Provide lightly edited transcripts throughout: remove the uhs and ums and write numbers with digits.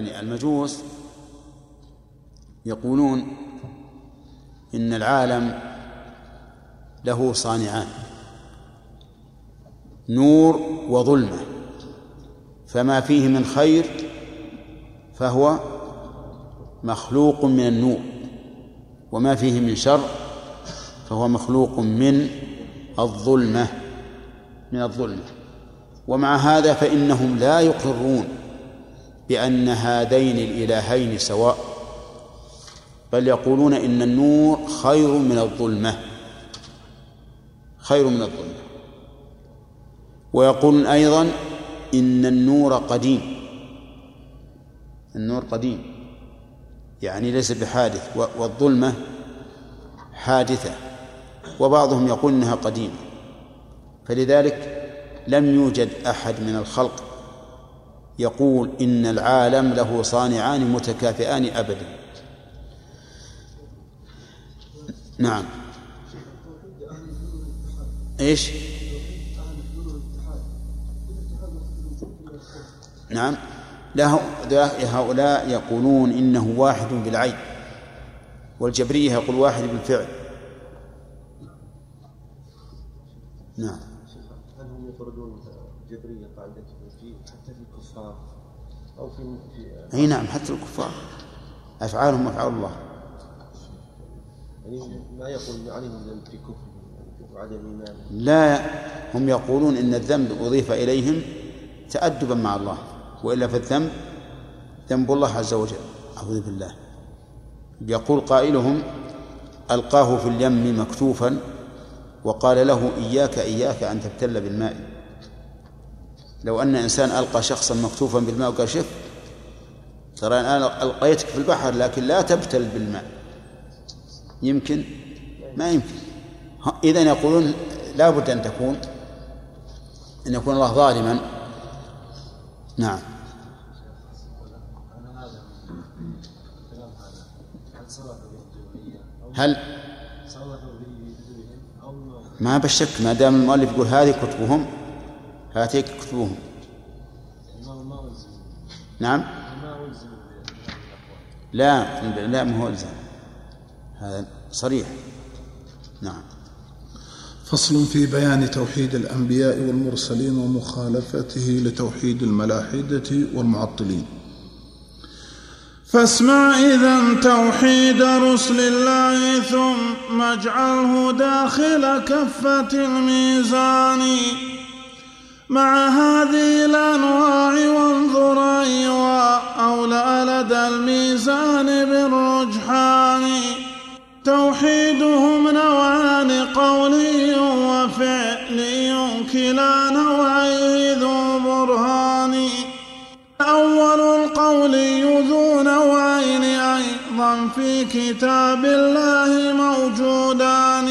المجوس يقولون إن العالم له صانعان، نور وظلمة، فما فيه من خير فهو مخلوق من النور، وما فيه من شر فهو مخلوق من الظلمة. ومع هذا فإنهم لا يقرون بأن هذين الإلهين سواء، بل يقولون إن النور خير من الظلمة، ويقولون أيضا إن النور قديم، يعني ليس بحادث، والظلمة حادثة، وبعضهم يقول إنها قديمة. فلذلك لم يوجد أحد من الخلق يقول إن العالم له صانعان متكافئان أبدا. نعم. إيش؟ نعم، هؤلاء يقولون إنه واحد بالعين، والجبرية يقول واحد بالفعل. نعم. هل هم يطردون الجبرية قاعدتهم حتى في الكفار أو في أي نعم، حتى الكفار أفعالهم أفعال الله، يعني ما يقول عليهم في كفر وعدم إيمان. لا، هم يقولون إن الذنب أضيف إليهم تأدبا مع الله، وإلا فالذنب ذنب الله عز وجل. أعوذ بالله. يقول قائلهم ألقاه في اليم مكتوفا وقال له إياك أن تبتل بالماء. لو أن إنسان ألقى شخصا مكتوفا بالماء وقال شف ترى أنا ألقيتك في البحر لكن لا تبتل بالماء، يمكن؟ ما يمكن. إذن يقولون لا بد أن يكون الله ظالما. نعم. هل ما بالشك ما دام المؤلف يقول هذه كتبهم هاتيك كتبهم. نعم. لا ما هو إلزام، هذا صريح. نعم. فصل في بيان توحيد الأنبياء والمرسلين ومخالفته لتوحيد الملاحدة والمعطلين. فاسمع إذن توحيد رسل الله ثم اجعله داخل كفة الميزان مع هذه الأنواع، وانظر أيها أولى لدى الميزان بالرجحان. توحيدهم نوعان قولي وفعلي كلا نوعيه ذو برهان. أول القولي ذو نوعين أيضا في كتاب الله موجودان،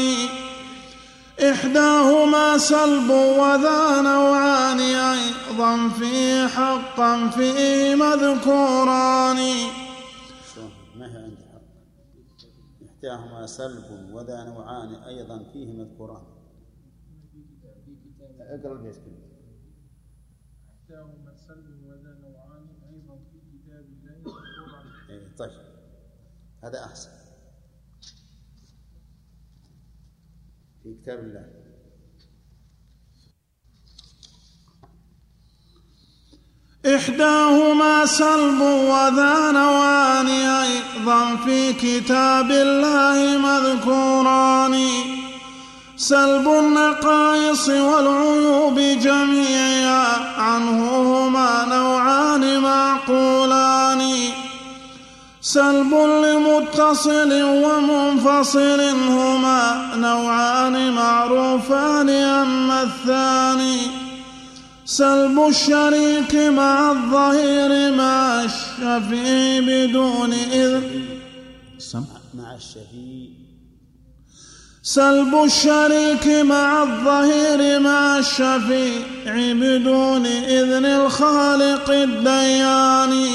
إحداهما سلب وذا نوعان أيضا في حقا فيه مذكوران. ما هي عند حق؟ إحداهما سلب وذا نوعان أيضا فيه مذكوران. اقرأ البيت. إحداهما سلب وذا نوعان أيضا في كتاب الله مذكوران. طيب هذا أحسن. في كتاب الله. إحداهما سلب وذا نوعان أيضا في كتاب الله مذكوران. سلب النقائص والعيوب جميعا عنه هما نوعان معقولان. سلب لمتصل ومنفصل هما نوعان معروفان. أما الثاني سلب الشريك مع الظهير مع الشفيع بدون إذن. مع الشفيع. سلب الشريك مع الظهير مع الشفيع بدون إذن الخالق الديان.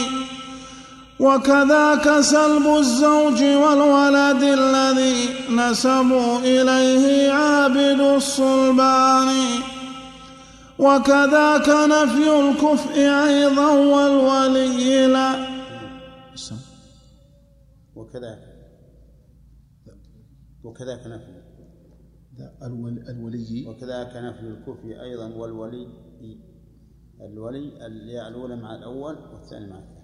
وكذاك سلب الزوج والولد الذي نسبوا إليه عابد الصلبان. وكذاك نفي الكفء أيضا والولي لا وكذاك نفل الولي وكذاك نفل الكفي أيضا، والولي الياء الأولى مع الأول والثاني مع الثاني.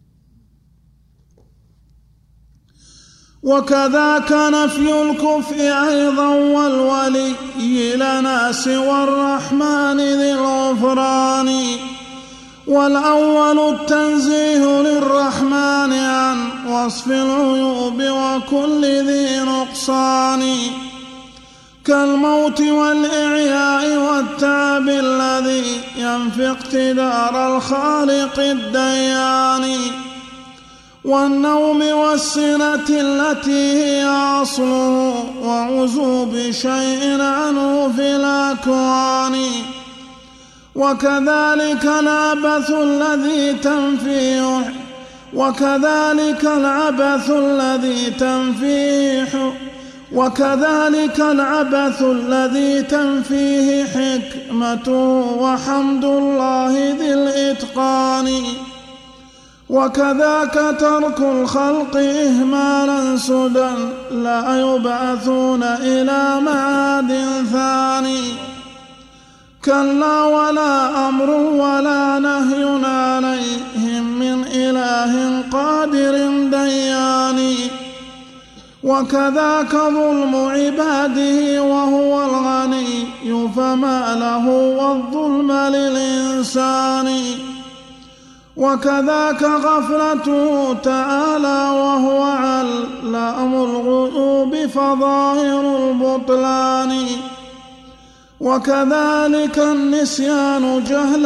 وكذاك نفي الكفء أيضا والولي لنا سوى الرحمن ذي الغفران. والأول التنزيه للرحمن عن وصف العيوب وكل ذي نقصان، كالموت والإعياء والتعب الذي ينفي اقتدار الخالق الديان، والنوم والسنة التي هي أصله وعزوب شيء عنه في الأكوان. وكذلك العبث الذي تنفيه وكذلك العبث الذي تنفيه حكمته وحمد الله ذي الإتقان. وكذاك ترك الخلق إهمالا سدى لا يبعثون إلى معاد ثاني، كلا ولا أمر ولا نهي عليهم من إله قادر ديان. وكذاك ظلم عباده وهو الغني فما له والظلم للإنسان. وكذاك غفلته تعالى وهو علام الغيوب فظاهر البطلان. وكذلك النسيان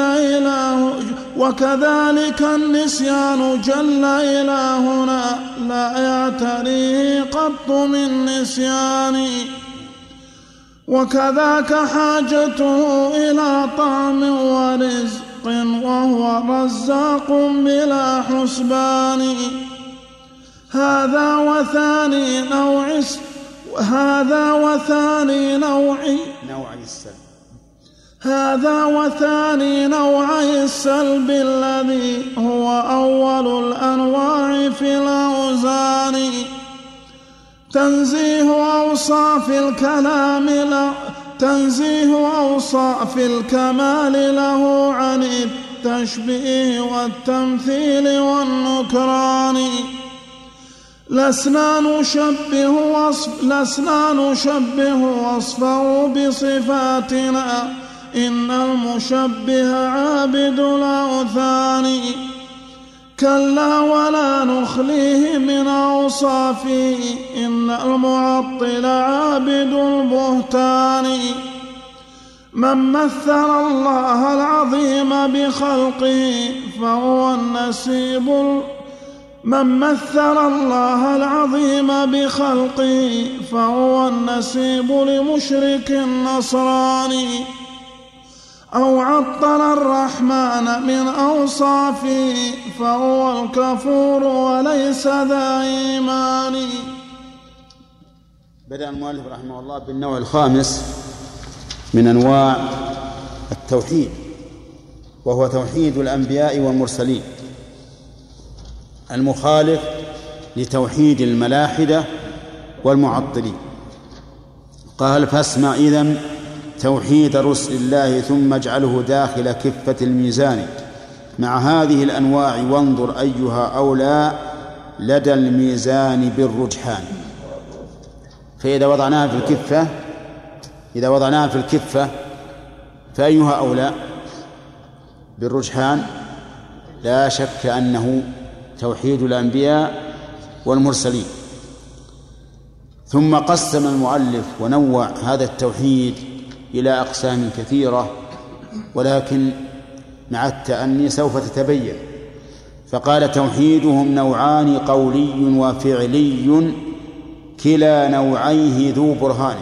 جل إلهنا لا يعتريه قط من نسيان. وكذاك حاجته إلى طعم ورزق وهو رزاق بلا حسبان. هذا وثاني نوعي السلب الذي هو أول الأنواع في الأوزان. تنزيه أوصاف الكمال له عن التشبيه والتمثيل والنكران. لسنا نشبه وصفه بصفاتنا إن المشبه عابد الأوثان. كلا ولا نخليه من أوصافه إن المعطل عابد البهتان. من مثل الله العظيم بخلقه فهو النسيب لمشرك نصراني، أو عطل الرحمن من أوصافه فهو الكفور وليس ذا إيمان. بدأ المؤلف رحمه الله بالنوع الخامس من أنواع التوحيد، وهو توحيد الأنبياء والمرسلين، المخالف لتوحيد الملاحدة والمعطلين. قال: فاسمع إذن توحيد رسل الله ثم اجعله داخل كفة الميزان مع هذه الأنواع وانظر أيها أولى لدى الميزان بالرجحان. فإذا وضعناها في الكفة فأيها أولى بالرجحان؟ لا شك أنه توحيد الأنبياء والمرسلين. ثم قسم المؤلف ونوع هذا التوحيد إلى أقسام كثيرة، ولكن مع التأني سوف تتبين. فقال: توحيدهم نوعان قولي وفعلي كلا نوعيه ذو برهان.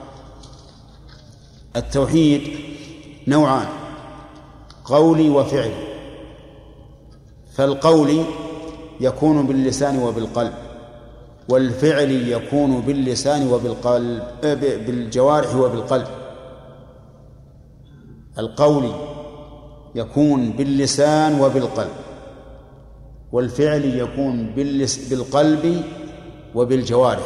التوحيد نوعان، قولي وفعلي. فالقولي يكون باللسان وبالقلب، والفعلي يكون باللسان وبالقلب، بالجوارح وبالقلب. القولي يكون باللسان وبالقلب، والفعل يكون بالقلب وبالجوارح.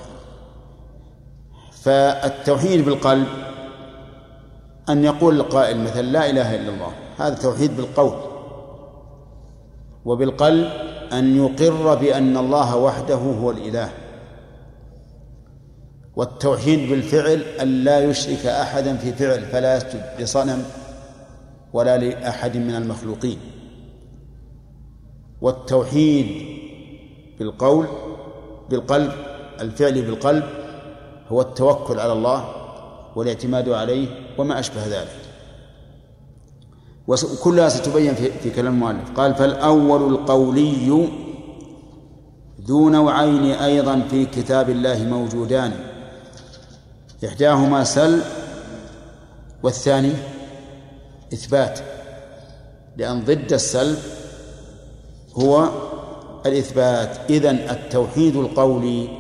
فالتوحيد بالقلب أن يقول القائل مثلا لا إله إلا الله، هذا توحيد بالقول. وبالقلب أن يقر بأن الله وحده هو الإله. والتوحيد بالفعل أن لا يشرك أحدا في فعل، فلا يسجد لصنم ولا لأحد من المخلوقين. والتوحيد بالقول بالقلب، الفعل بالقلب، هو التوكل على الله والاعتماد عليه وما أشبه ذلك. وكلها ستبين في كلام المؤلف. قال: فالأول القولي ذو نوعين أيضا في كتاب الله موجودان، إحداهما سلب والثاني إثبات، لأن ضد السلب هو الإثبات. إذن التوحيد القولي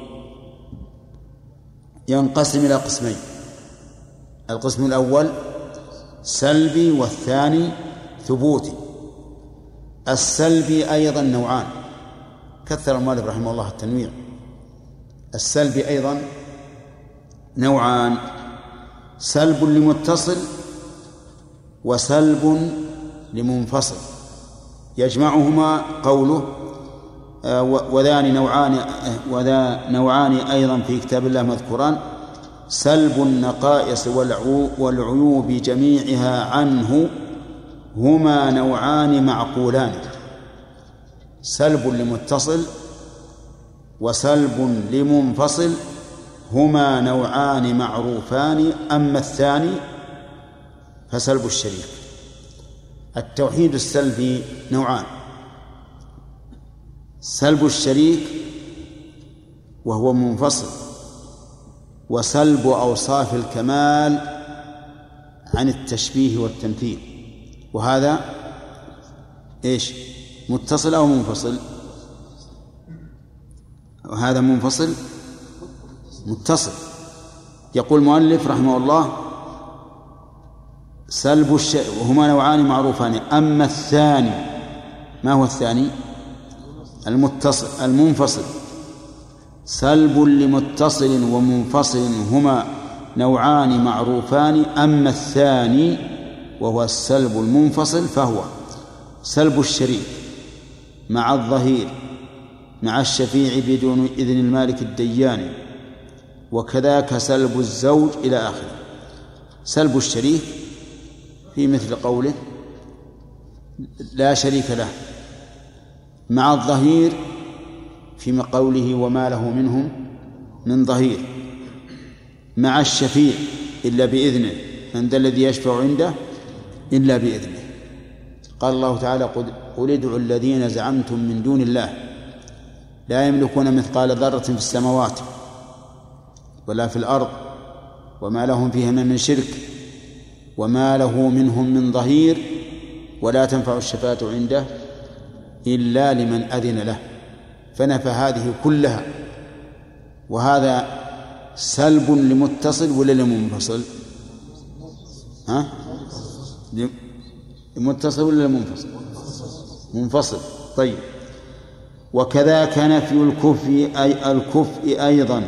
ينقسم إلى قسمين: القسم الأول سلبي والثاني ثبوتي. السلبي أيضا نوعان، كثر المؤلف رحمه الله التنويع. السلبي أيضا نوعان: سلب لمتصل وسلب لمنفصل، يجمعهما قوله: وذا نوعان أيضا في كتاب الله مذكوران، سلب النقائص والعيوب جميعها عنه هما نوعان معقولان. سلب لمتصل وسلب لمنفصل هما نوعان معروفان، أما الثاني فسلب الشريك. التوحيد السلبي نوعان: سلب الشريك وهو منفصل، وسلب أوصاف الكمال عن التشبيه والتمثيل. وهذا إيش؟ متصل أو منفصل؟ وهذا منفصل متصل. يقول المؤلف رحمه الله: سلب وهما نوعان معروفان، أما الثاني. ما هو الثاني؟ المنفصل. سلب لمتصل ومنفصل هما نوعان معروفان، أما الثاني وهو السلب المنفصل فهو سلب الشريك مع الظهير مع الشفيع بدون إذن المالك الديان، وكذاك سلب الزوج إلى آخره. سلب الشريك في مثل قوله: لا شريك له، مع الظهير في قوله: وما له منهم من ظهير، مع الشفيع إلا بإذنه، من ذا الذي يشفع عنده إلا بإذنه. قال الله تعالى: قل ادعوا الذين زعمتم من دون الله لا يملكون مثقال ذرة في السماوات ولا في الأرض وما لهم فيهما من شرك وما له منهم من ظهير ولا تنفع الشفاعة عنده إلا لمن أذن له. فنفى هذه كلها. وهذا سلب لمتصل ولا لمنفصل؟ لمتصل ولا لمنفصل؟ منفصل. طيب. وكذاك نفي الكفء أيضا.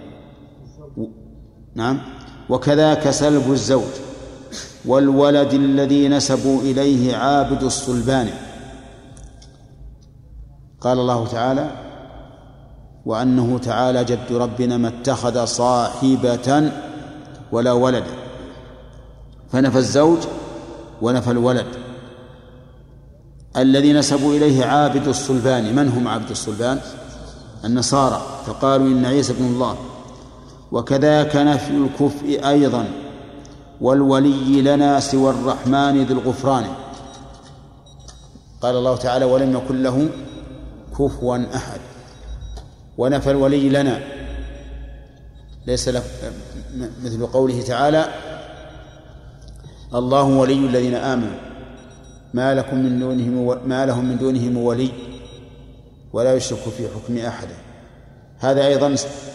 نعم. وكذاك سلب الزوج والولد الذي نسبوا إليه عابد الصلبان. قال الله تعالى: وأنه تعالى جد ربنا ما اتخذ صاحبة ولا ولدا. فنفى الزوج ونفى الولد. الذي نسبوا إليه عابد الصلبان. من هم عابد الصلبان؟ النصارى، فقالوا إن عيسى ابن الله. وكذاك نفي الكفء أيضا والولي لنا سوى الرحمن ذي الغفران. قال الله تعالى: ولم يكن له كفوا أحد. ونفى الولي لنا، ليس له، مثل قوله تعالى: الله ولي الذين آمنوا ما لهم من دونهم ولي ولا يشرك في حكم أحد. هذا أيضا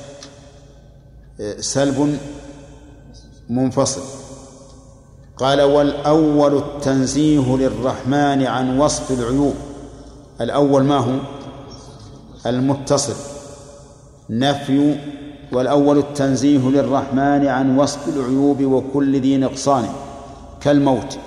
سلب منفصل. قال: والأول التنزيه للرحمن عن وصف العيوب. الأول ما هو؟ المتصل. نفي، والأول التنزيه للرحمن عن وصف العيوب وكل ذي نقصان كالموت.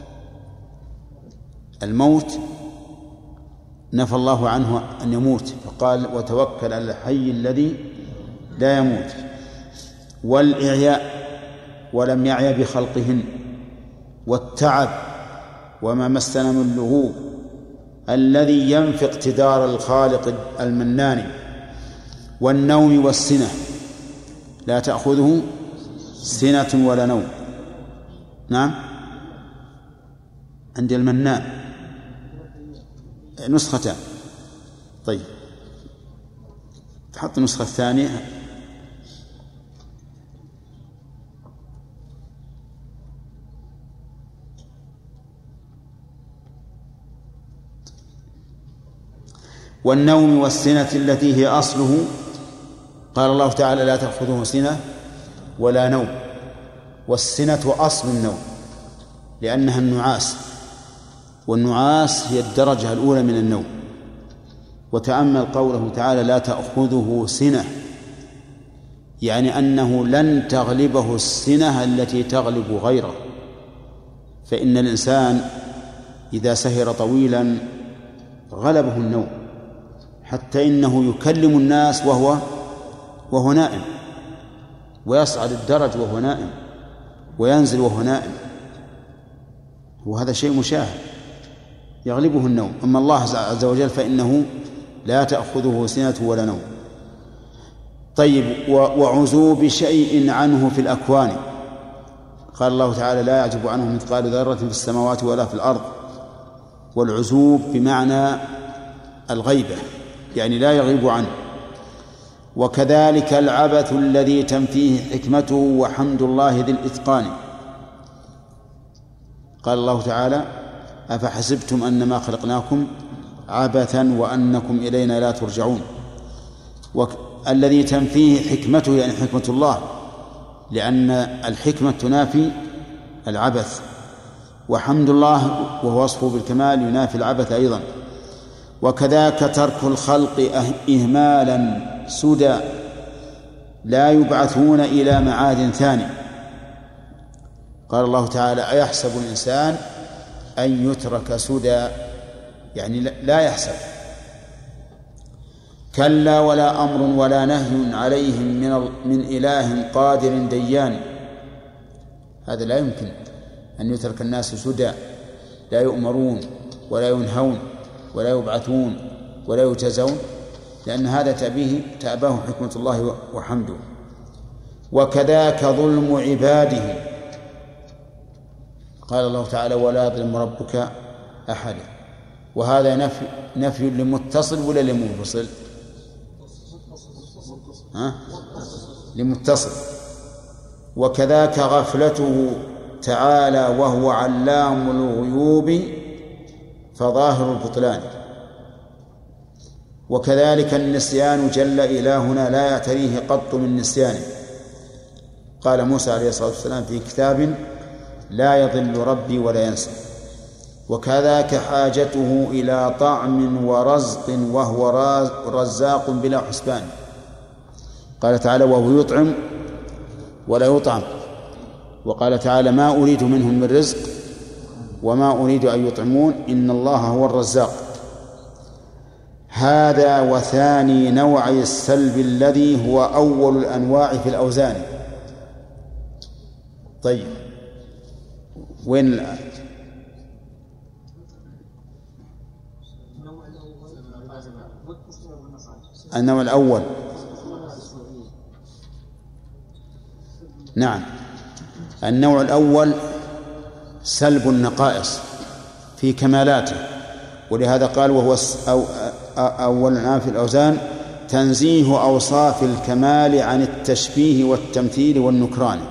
الموت نفى الله عنه أن يموت، فقال وتوكل على الحي الذي لا يموت. والإعياء ولم يعي بخلقهن، والتعب وما مسنا من لغوب الذي ينفي اقتدار الخالق المنان. والنوم والسنة لا تأخذه سنة ولا نوم. نعم، عند المنان نسختان. طيب تحط النسخة الثانية. والنوم والسنة التي هي أصله، قال الله تعالى لا تأخذه سنة ولا نوم. والسنة أصل النوم لأنها النعاس، والنعاس هي الدرجة الأولى من النوم. وتأمل قوله تعالى لا تأخذه سنة، يعني أنه لن تغلبه السنة التي تغلب غيره. فإن الإنسان إذا سهر طويلا غلبه النوم، حتى إنه يكلم الناس وهو نائم، ويصعد الدرج وهو نائم، وينزل وهو نائم، وهذا شيء مشاهد يغلبه النوم. أما الله عز وجل فإنه لا تأخذه سنة ولا نوم. طيب، وعزوب شيء عنه في الأكوان، قال الله تعالى لا يعجب عنه مثقال ذرة في السماوات ولا في الأرض. والعزوب بمعنى الغيبة، يعني لا يغيب عنه. وكذلك العبث الذي تنفيه حكمته وحمد الله ذي الإتقان. قال الله تعالى أفحسبتم أنما خلقناكم عبثا وأنكم إلينا لا ترجعون. الذي تنفيه حكمته يعني حكمة الله، لأن الحكمة تنافي العبث، وحمد الله وهو وصفه بالكمال ينافي العبث أيضا. وكذاك ترك الخلق إهمالا سدى لا يبعثون إلى معاد ثاني. قال الله تعالى أيحسب الإنسان أن يترك سدى، يعني لا يحسب. كلا ولا أمر ولا نهي عليهم من إله قادر ديان. هذا لا يمكن أن يترك الناس سدى، لا يؤمرون ولا ينهون ولا يبعثون ولا يجزون، لأن هذا تأباه حكمة الله وحمده. وكذاك ظلم عباده، قال الله تعالى ولا يظلم ربك أحدا. وهذا نفي لمتصل ولا لمنفصل؟ لمتصل. وكذاك غفلته تعالى وهو علام الغيوب فظاهر البطلان. وكذلك النسيان جل إلهنا لا يعتريه قط من نسيانه. قال موسى عليه الصلاة والسلام في كتاب لا يضل ربي ولا ينسى. وكذاك حاجته إلى طعم ورزق وهو رزاق بلا حسبان. قال تعالى وهو يطعم ولا يطعم. وقال تعالى ما أريد منهم من رزق وما أريد أن يطعمون إن الله هو الرزاق. هذا وثاني نوعي السلب الذي هو أول الأنواع في الأوزان. طيب وين الآن؟ النوع الأول. نعم، النوع الأول سلب النقائص في كمالاته، ولهذا قال وهو أول الآن في الأوزان تنزيه أوصاف الكمال عن التشبيه والتمثيل والنكران،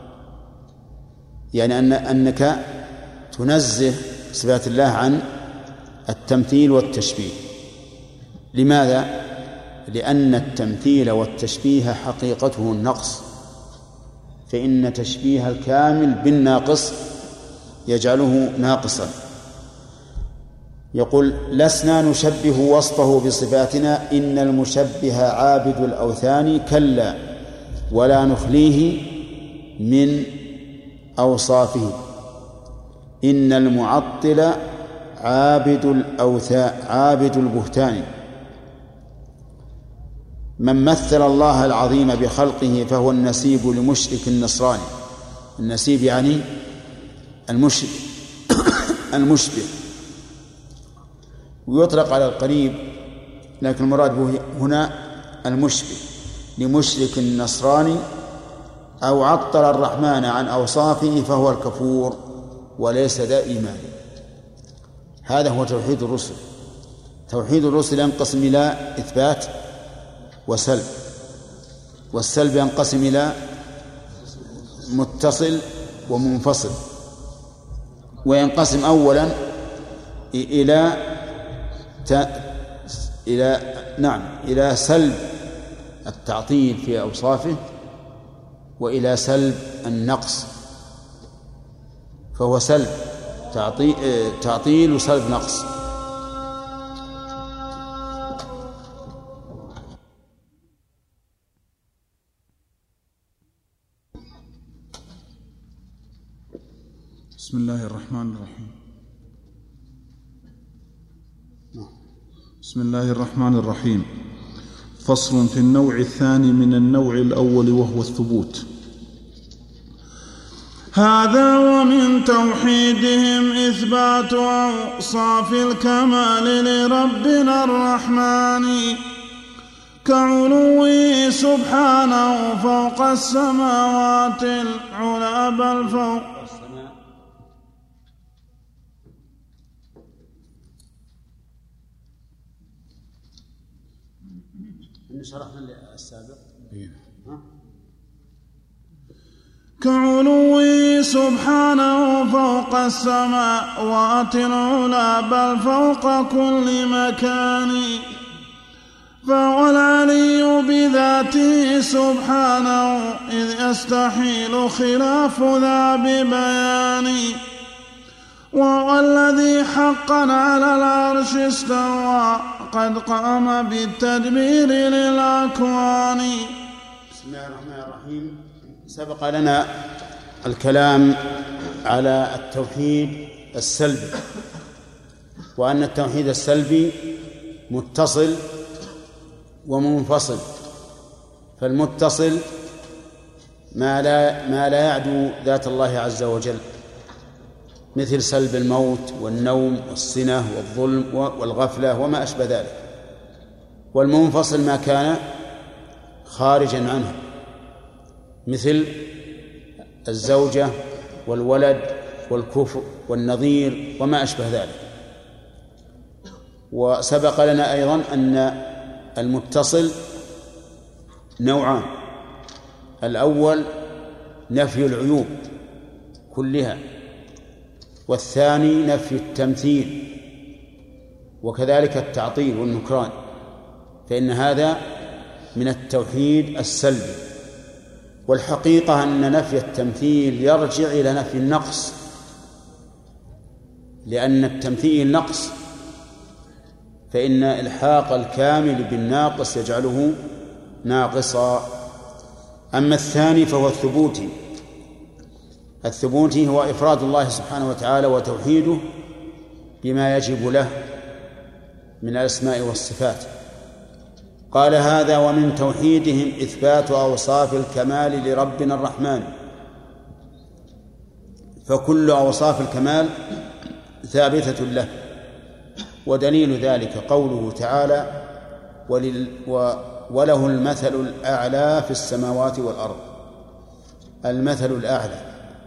يعني أنك تنزه صفات الله عن التمثيل والتشبيه. لماذا؟ لأن التمثيل والتشبيه حقيقته النقص، فإن تشبيه الكامل بالناقص يجعله ناقصا. يقول لسنا نشبه وصفه بصفاتنا، إن المشبه عابد الأوثان كلا ولا نخليه من أوصافه. إن المعطل عابد الأوثان عابد البهتان. من مثل الله العظيم بخلقه فهو النسيب لمشرك النصراني. النسيب يعني المشبه، ويطلق على القريب، لكن المراد به هنا المشبه لمشرك النصراني، أو عطل الرحمن عن أوصافه فهو الكفور وليس ذا إيمان. هذا هو توحيد الرسل. توحيد الرسل ينقسم إلى إثبات وسلب، والسلب ينقسم إلى متصل ومنفصل، وينقسم أولا إلى سلب التعطيل في أوصافه، وإلى سلب النقص، فهو سلب تعطيل وسلب نقص. بسم الله الرحمن الرحيم. بسم الله الرحمن الرحيم. فصل في النوع الثاني من النوع الأول وهو الثبوت. هذا ومن توحيدهم إثبات أوصاف الكمال لربنا الرحمن، كعلوه سبحانه فوق السماوات العلى بل فوق شرحنا السابق. كعلوه سبحانه فوق السماوات العلى بل فوق كل مكان، فهو العلي بذاته سبحانه إذ يستحيل خلاف ذا ببيان، وهو الذي حقا على العرش استوى قد قام بالتدبير للأكوان. بسم الله الرحمن الرحيم. سبق لنا الكلام على التوحيد السلبي، وأن التوحيد السلبي متصل ومنفصل. فالمتصل ما لا يعدو ذات الله عز وجل، مثل سلب الموت والنوم والسنة والظلم والغفلة وما أشبه ذلك. والمنفصل ما كان خارجا عنه، مثل الزوجة والولد والكفر والنظير وما أشبه ذلك. وسبق لنا أيضا أن المتصل نوعان: الأول نفي العيوب كلها، والثاني نفي التمثيل، وكذلك التعطيل والنكران، فإن هذا من التوحيد السلبي. والحقيقة أن نفي التمثيل يرجع إلى نفي النقص، لأن التمثيل نقص، فإن إلحاق الكامل بالناقص يجعله ناقصا. أما الثاني فهو الثبوتي. الثبوتي هو إفراد الله سبحانه وتعالى وتوحيده بما يجب له من الأسماء والصفات. قال: هذا ومن توحيدهم إثبات أوصاف الكمال لربنا الرحمن. فكل أوصاف الكمال ثابتة له، ودليل ذلك قوله تعالى: وله المثل الأعلى في السماوات والأرض. المثل الأعلى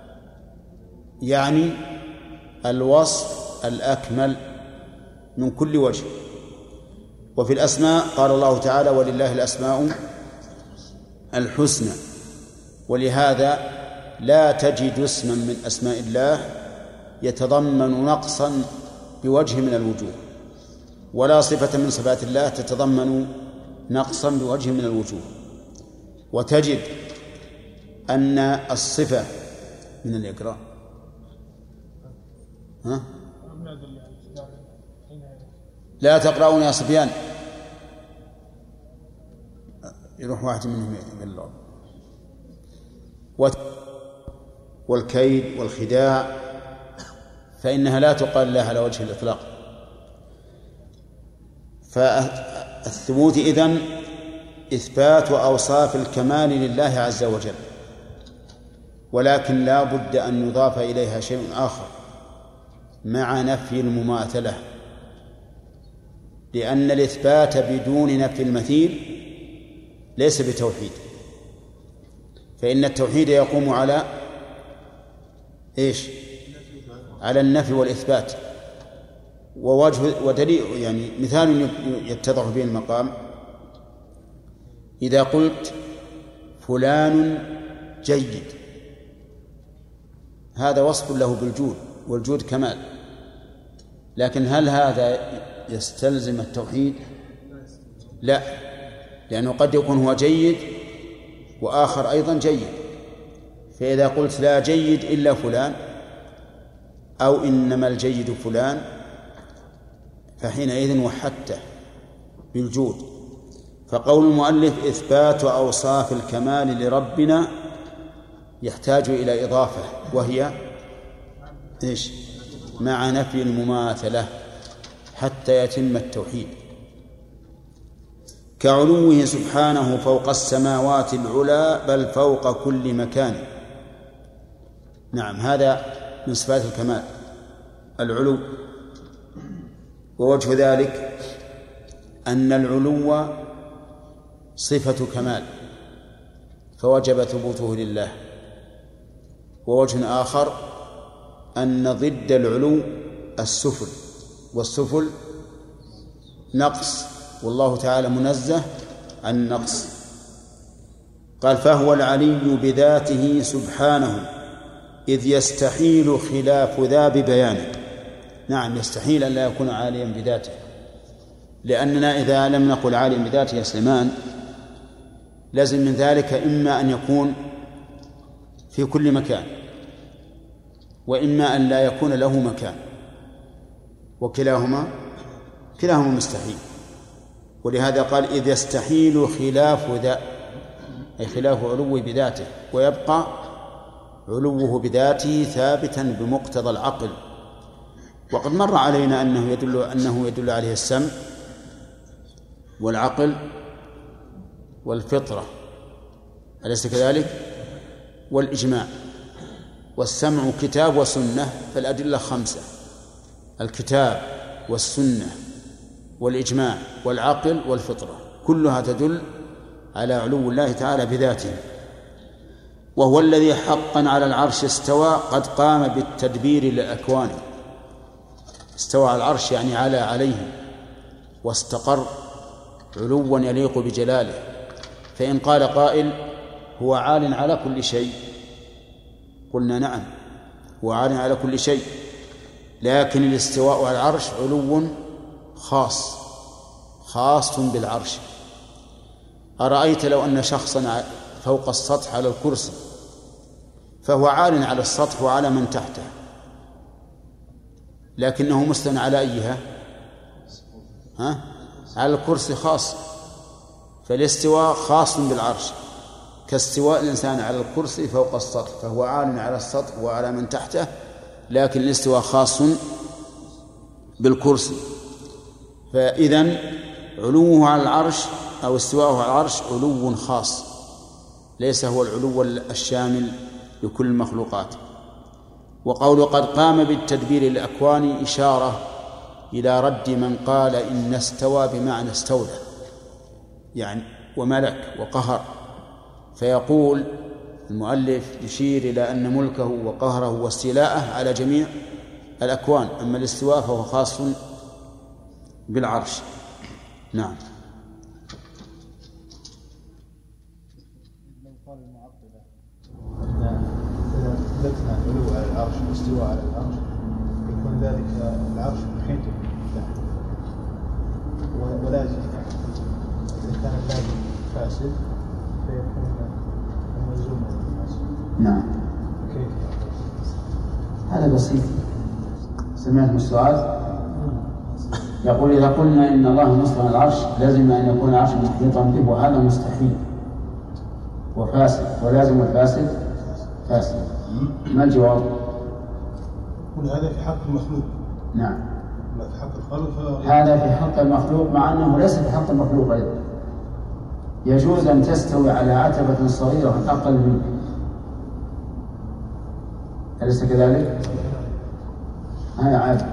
يعني الوصف الأكمل من كل وجه. وفي الأسماء قال الله تعالى: ولله الأسماء الحسنى. ولهذا لا تجد اسما من أسماء الله يتضمن نقصا بوجه من الوجوه، ولا صفة من صفات الله تتضمن نقصا بوجه من الوجوه. وتجد أن الصفة من الإكرام لا تقرؤون يا صبيان، يروح واحد منهم بالله. والكيد والخداع فإنها لا تقال لها على وجه الإطلاق. فالثبوت إذن إثبات أوصاف الكمال لله عز وجل، ولكن لا بد أن يضاف إليها شيء آخر مع نفي المماثلة، لأن الإثبات بدون نفي المثيل ليس بتوحيد، فإن التوحيد يقوم على إيش؟ على النفي والإثبات. ووجه ودليل يعني مثال يتضح به المقام، إذا قلت فلان جيد، هذا وصف له بالجود، والجود كمال، لكن هل هذا يستلزم التوحيد؟ لا، لأنه قد يكون هو جيد وآخر أيضا جيد. فإذا قلت لا جيد إلا فلان أو إنما الجيد فلان فحينئذ وحدته بالجود. فقول المؤلف إثبات أوصاف الكمال لربنا يحتاج إلى إضافة، وهي إيش؟ مع نفي المماثلة حتى يتم التوحيد، كعلوه سبحانه فوق السماوات العلى بل فوق كل مكان. نعم، هذا من صفات الكمال العلو. ووجه ذلك أن العلو صفة كمال فوجب ثبوته لله. ووجه آخر أن ضد العلو السفل، والسفل نقص، والله تعالى منزه عن النقص. قال فهو العلي بذاته سبحانه إذ يستحيل خلاف ذا ببيانه. نعم، يستحيل أن لا يكون عاليا بذاته، لأننا إذا لم نقل عاليا بذاته يا سليمان لازم من ذلك إما أن يكون في كل مكان، وإما أن لا يكون له مكان، وكلاهما مستحيل. ولهذا قال إذ يستحيل خلاف ذا، أي خلاف علوه بذاته، ويبقى علوه بذاته ثابتا بمقتضى العقل. وقد مر علينا أنه يدل عليه السمع والعقل والفطرة، أليس كذلك؟ والإجماع. والسمع كتاب وسنة، فالأدلة 5: الكتاب والسنة والإجماع والعقل والفطرة، كلها تدل على علو الله تعالى بذاته. وهو الذي حقا على العرش استوى قد قام بالتدبير للأكوان. استوى على العرش يعني عليه، واستقر علوا يليق بجلاله. فإن قال قائل هو عال على كل شيء، قلنا نعم، هو عال على كل شيء، لكن الاستواء على العرش علو خاص بالعرش. أرأيت لو أن شخصا فوق السطح على الكرسي، فهو عال على السطح وعلى من تحته، لكنه مستوى على أيها؟ على الكرسي خاص. فالاستواء خاص بالعرش، كاستواء الإنسان على الكرسي فوق السطح، فهو عال على السطح وعلى من تحته، لكن الاستواء خاص بالكرسي. فإذن علوه على العرش أو استواءه على العرش علو خاص، ليس هو العلو الشامل لكل المخلوقات. وقول قد قام بالتدبير الأكوان إشارة إلى رد من قال إن استوى بمعنى استولى، يعني وملك وقهر. فيقول المؤلف يشير إلى أن ملكه وقهره واستيلاءه على جميع الأكوان، أما الاستواء فهو خاص بالعرش. نعم. لو قال المعطلة إذا أثبتنا العلو على العرش والاستواء على العرش يكون ذلك العرش محيط به ولازم، إذا كان اللازم فاسد فيكون الملزوم فاسد. نعم. كيف؟ هذا بسيط. سمعت السؤال؟ يقول إذا قلنا إن الله مستوى العرش لازم أن يكون العرش محيطا به، وهذا مستحيل وفاسد، ولازم الفاسد فاسد. ما الجواب؟ هذا في حق المخلوق. نعم. في حق الخالق هذا في حق المخلوق، مع أنه ليس في حق المخلوق أيضا. يجوز أن تستوي على عتبة صغيرة أقل منك، أليس كذلك؟ هذا عادي.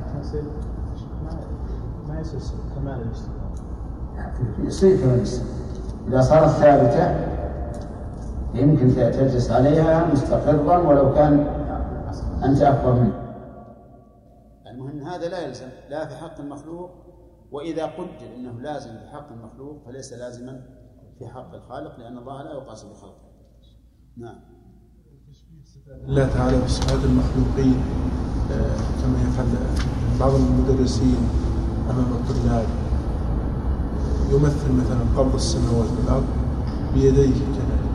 ما يصير كمال الاستواء. يصير كمال الاستواء إذا صارت ثابتة يمكن تجلس عليها مستقرا ولو كان أنت أكبر منه. المهم هذا لا يلزم لا في حق المخلوق، وإذا قدر أنه لازم في حق المخلوق فليس لازما في حق الخالق، لأن الله لا يقاس بخلقه. نعم. الله تعالى بصفات المخلوقين كما يفعل بعض المدرسين أمام الطلاب، يمثل مثلا قبض السماوات والأرض بيديه كذلك.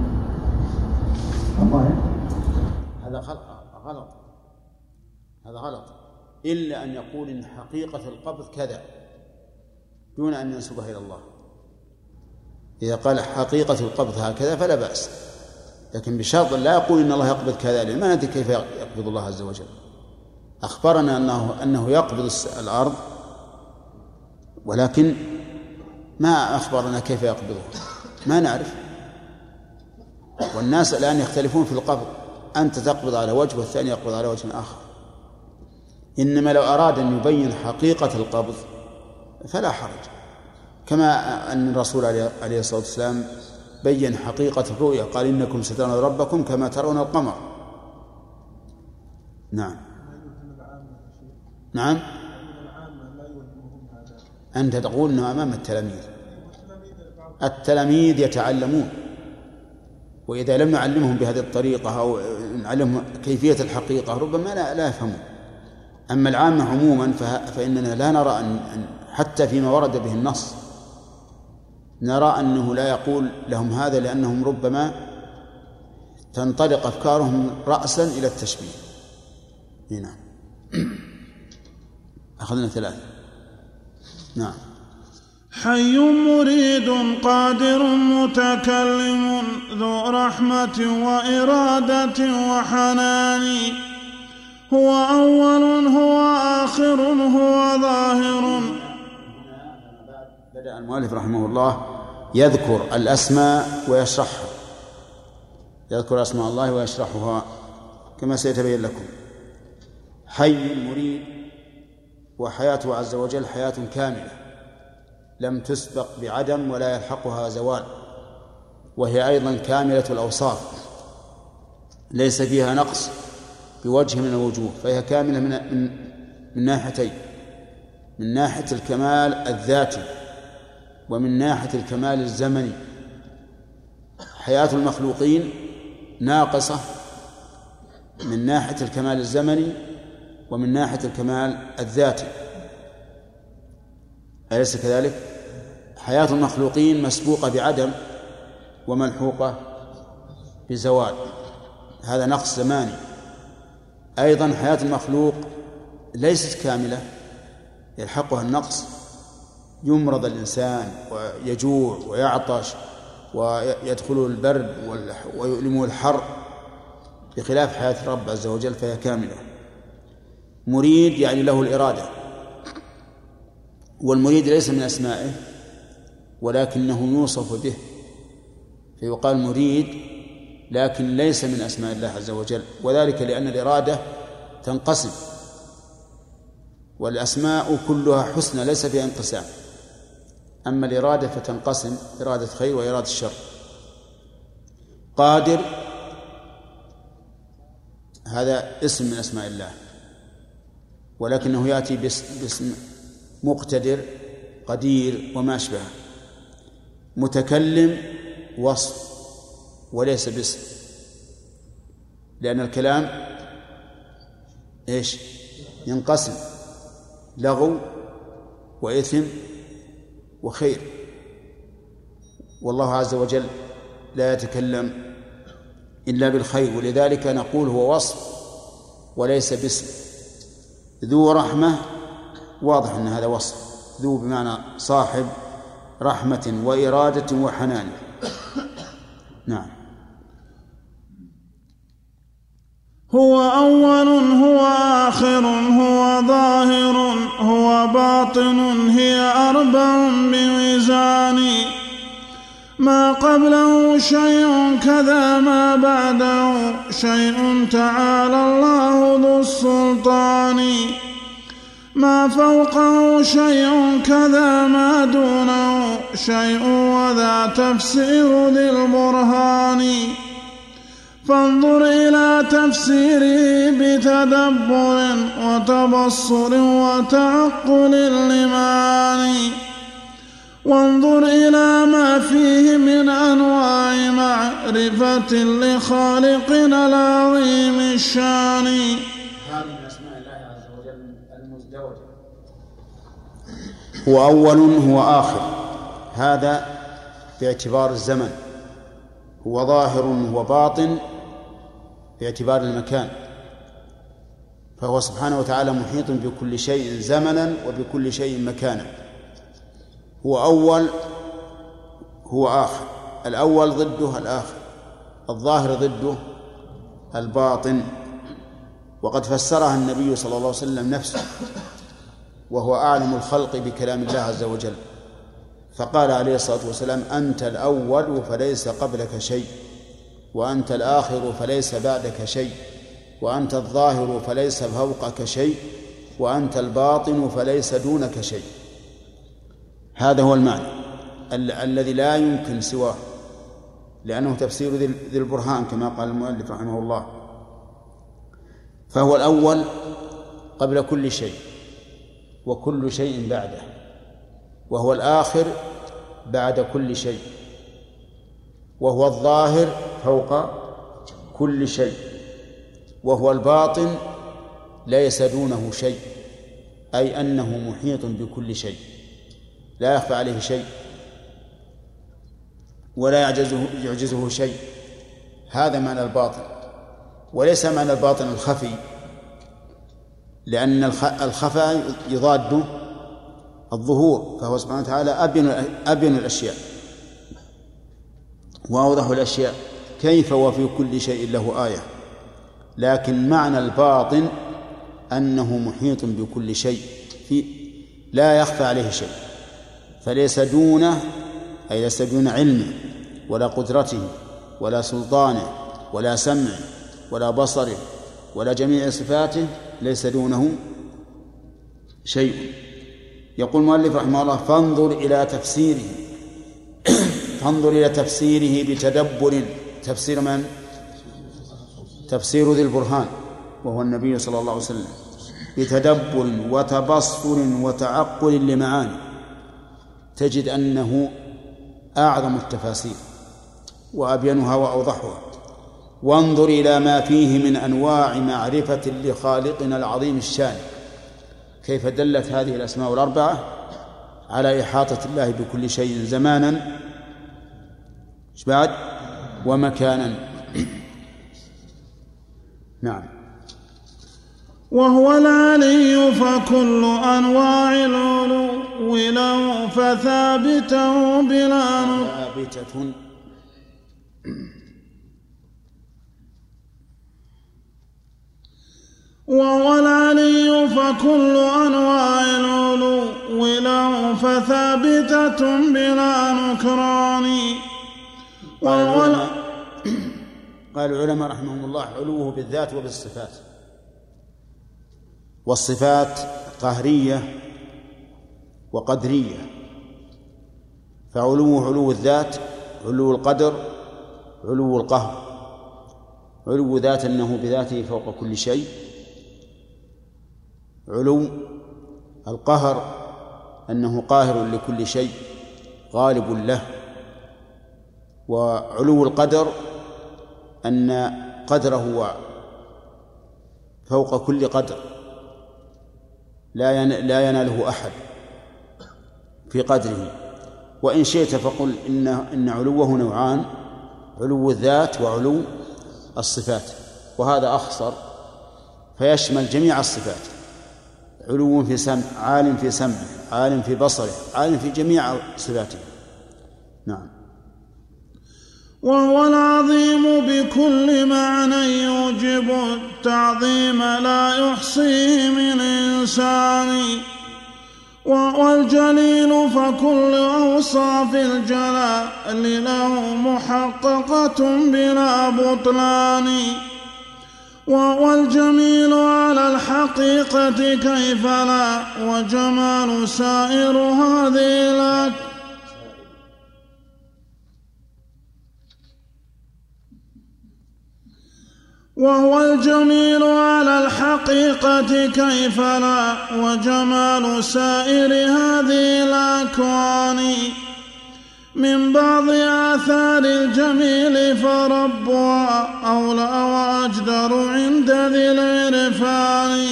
هذا غلط، هذا غلط، إلا أن يقول إن حقيقة القبض كذا دون أن ينسبها إلى الله. إذا قال حقيقة القبض هكذا فلا بأس، لكن بشرط لا يقول إن الله يقبض كذا، لأن ما ندري كيف يقبض الله عز وجل. أخبرنا أنه يقبض الأرض، ولكن ما أخبرنا كيف يقبضه، ما نعرف. والناس الآن يختلفون في القبض، أنت تقبض على وجه والثاني يقبض على وجه آخر. إنما لو أراد أن يبين حقيقة القبض فلا حرج، كما أن الرسول عليه الصلاة والسلام بين حقيقة الرؤيا، قال إنكم سترون ربكم كما ترون القمر. نعم. نعم. أنت تقول أنه أمام التلاميذ يتعلمون، وإذا لم نعلمهم بهذه الطريقة أو نعلمهم كيفية الحقيقة ربما لا يفهمون. أما العامة عموما فإننا لا نرى أن حتى فيما ورد به النص نرى أنه لا يقول لهم هذا، لأنهم ربما تنطلق أفكارهم رأسا إلى التشبيه. نعم. أخذنا 3. نعم. حي مريد قادر متكلم ذو رحمة وإرادة وحنان، هو أول هو آخر هو ظاهر. بدأ المؤلف رحمه الله يذكر الأسماء ويشرحها، يذكر أسماء الله ويشرحها كما سيتبين لكم. حي مريد، وحياته عز وجل حياة كاملة لم تسبق بعدم ولا يلحقها زوال، وهي أيضا كاملة الأوصاف ليس فيها نقص بوجه من الوجوه، فهي كاملة من ناحيتين، من ناحية الكمال الذاتي ومن ناحية الكمال الزمني. حياة المخلوقين ناقصة من ناحية الكمال الزمني ومن ناحية الكمال الذاتي، أليس كذلك؟ حياة المخلوقين مسبوقة بعدم وملحوقة بزوال، هذا نقص زماني. أيضا حياة المخلوق ليست كاملة، يلحقها النقص، يمرض الإنسان ويجوع ويعطش ويدخله البرد ويؤلمه الحر، بخلاف حياة الرب عز وجل فهي كاملة. مريد يعني له الإرادة، والمريد ليس من أسمائه ولكنه يوصف به، فيقال مريد لكن ليس من أسماء الله عز وجل، وذلك لأن الإرادة تنقسم، والأسماء كلها حسنى ليس فيها انقسام، أما الإرادة فتنقسم إرادة خير وإرادة شر. قادر هذا اسم من أسماء الله، ولكنه يأتي باسم مقتدر قدير وما أشبهه. متكلم وصف وليس باسم، لأن الكلام إيش؟ ينقسم لغو وإثم وخير، والله عز وجل لا يتكلم إلا بالخير، ولذلك نقول هو وصف وليس باسم. ذو رحمة واضح أن هذا وصف، ذو بمعنى صاحب رحمة وإرادة وحنان. نعم. هو أول هو آخر هو ظاهر هو باطن هي أربع بميزان، ما قبله شيء كذا ما بعده شيء تعالى الله ذو السلطان، ما فوقه شيء كذا ما دونه شيء وذا تفسير ذي البرهان، فانظر إلى تفسيره بتدبر وتبصر وتعقل لمعاني، وانظر إلى ما فيه من أنواع معرفة لخالقنا العظيم الشان. هذه من أسماء الله عز وجل المزدوجة. هو أول هو آخر، هذا باعتبار الزمن، هو ظاهر هو باطن باعتبار المكان، فهو سبحانه وتعالى محيط بكل شيء زمنا وبكل شيء مكانا. هو أول هو آخر، الأول ضده الآخر، الظاهر ضده الباطن، وقد فسرها النبي صلى الله عليه وسلم نفسه وهو أعلم الخلق بكلام الله عز وجل، فقال عليه الصلاة والسلام: أنت الأول فليس قبلك شيء، وأنت الآخر فليس بعدك شيء، وأنت الظاهر فليس فوقك شيء، وأنت الباطن فليس دونك شيء. هذا هو المعنى الذي لا يمكن سواه، لأنه تفسير ذي البرهان كما قال المؤلف رحمه الله. فهو الأول قبل كل شيء وكل شيء بعده، وهو الآخر بعد كل شيء، وهو الظاهر فوق كل شيء، وهو الباطن ليس دونه شيء، أي أنه محيط بكل شيء لا يخفى عليه شيء ولا يعجزه شيء. هذا معنى الباطن، وليس معنى الباطن الخفي، لأن الخفاء يضاد الظهور، فهو سبحانه وتعالى أبين الأشياء وأوضح الأشياء، كيف وفي كل شيء له آية. لكن معنى الباطن أنه محيط بكل شيء لا يخفى عليه شيء، فليس دونه، أي ليس دون علمه ولا قدرته ولا سلطانه ولا سمعه ولا بصره ولا جميع صفاته، ليس دونه شيء. يقول المؤلف رحمه الله: فانظر إلى تفسيره. فانظر إلى تفسيره بتدبر. تفسير من؟ تفسير ذي البرهان وهو النبي صلى الله عليه وسلم، بتدبر وتبصر وتعقل لمعاني، تجد أنه أعظم التفاسير وأبينها وأوضحها. وانظر إلى ما فيه من أنواع معرفة لخالقنا العظيم الشان، كيف دلت هذه الأسماء الأربعة على إحاطة الله بكل شيء زمانا بعد ومكانا. نعم. وهو العلي فكل أنواع العلو له فثابته بلا ثابتة. وهو العلي فكل أنواع العلو له فثابتة بلا نكران. قال العلماء رحمهم الله: علوه بالذات وبالصفات، والصفات قهرية وقدرية، فعلوه علو الذات، علو القدر، علو القهر. علو ذات أنه بذاته فوق كل شيء، علو القهر أنه قاهر لكل شيء غالب له، وعلو القدر أن قدره فوق كل قدر لا يناله أحد في قدره. وإن شئت فقل إن علوه نوعان: علو الذات وعلو الصفات، وهذا أخصر فيشمل جميع الصفات: علو في سمع، عالم في سمعه، عالم في بصره، عالم في جميع صفاته. نعم. وهو العظيم بكل معنى يوجب التعظيم لا يحصيه من إنسان، والجليل فكل أوصاف الجلال له محققة بلا بطلان، والجميل على الحقيقة كيف لا، وجمال سائر هذه الأكوان. وهو الجميل على الحقيقة كيف لا، وجمال سائر هذه الأكوان. من بعض آثار الجميل فربها أولى وأجدر عند ذي العرفان،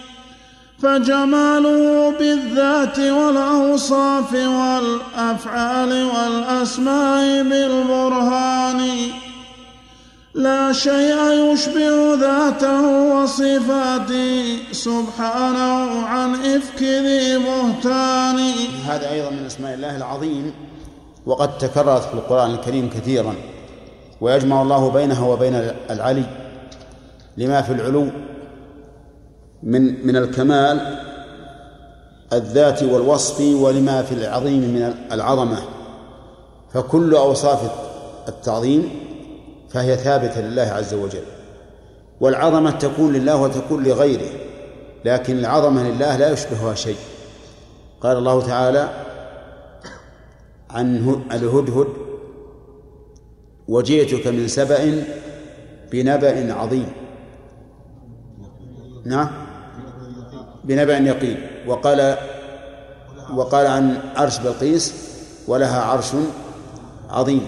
فجماله بالذات والأوصاف والأفعال والأسماء بالبرهان، لا شيء يشبه ذاته وصفاته سبحانه عن إفك ذي بهتان. هذا أيضا من اسماء الله العظيم، وقد تكررت في القرآن الكريم كثيرا، ويجمع الله بينها وبين العلي لما في العلو من الكمال الذاتي والوصفي، ولما في العظيم من العظمة. فكل أوصاف التعظيم فهي ثابتة لله عز وجل، والعظمة تكون لله وتكون لغيره، لكن العظمة لله لا يشبهها شيء. قال الله تعالى عن الهدهد: وجئتك من سبأ بنبأ عظيم. نعم، بنبأ يقين. وقال عن عرش بلقيس: ولها عرش عظيم.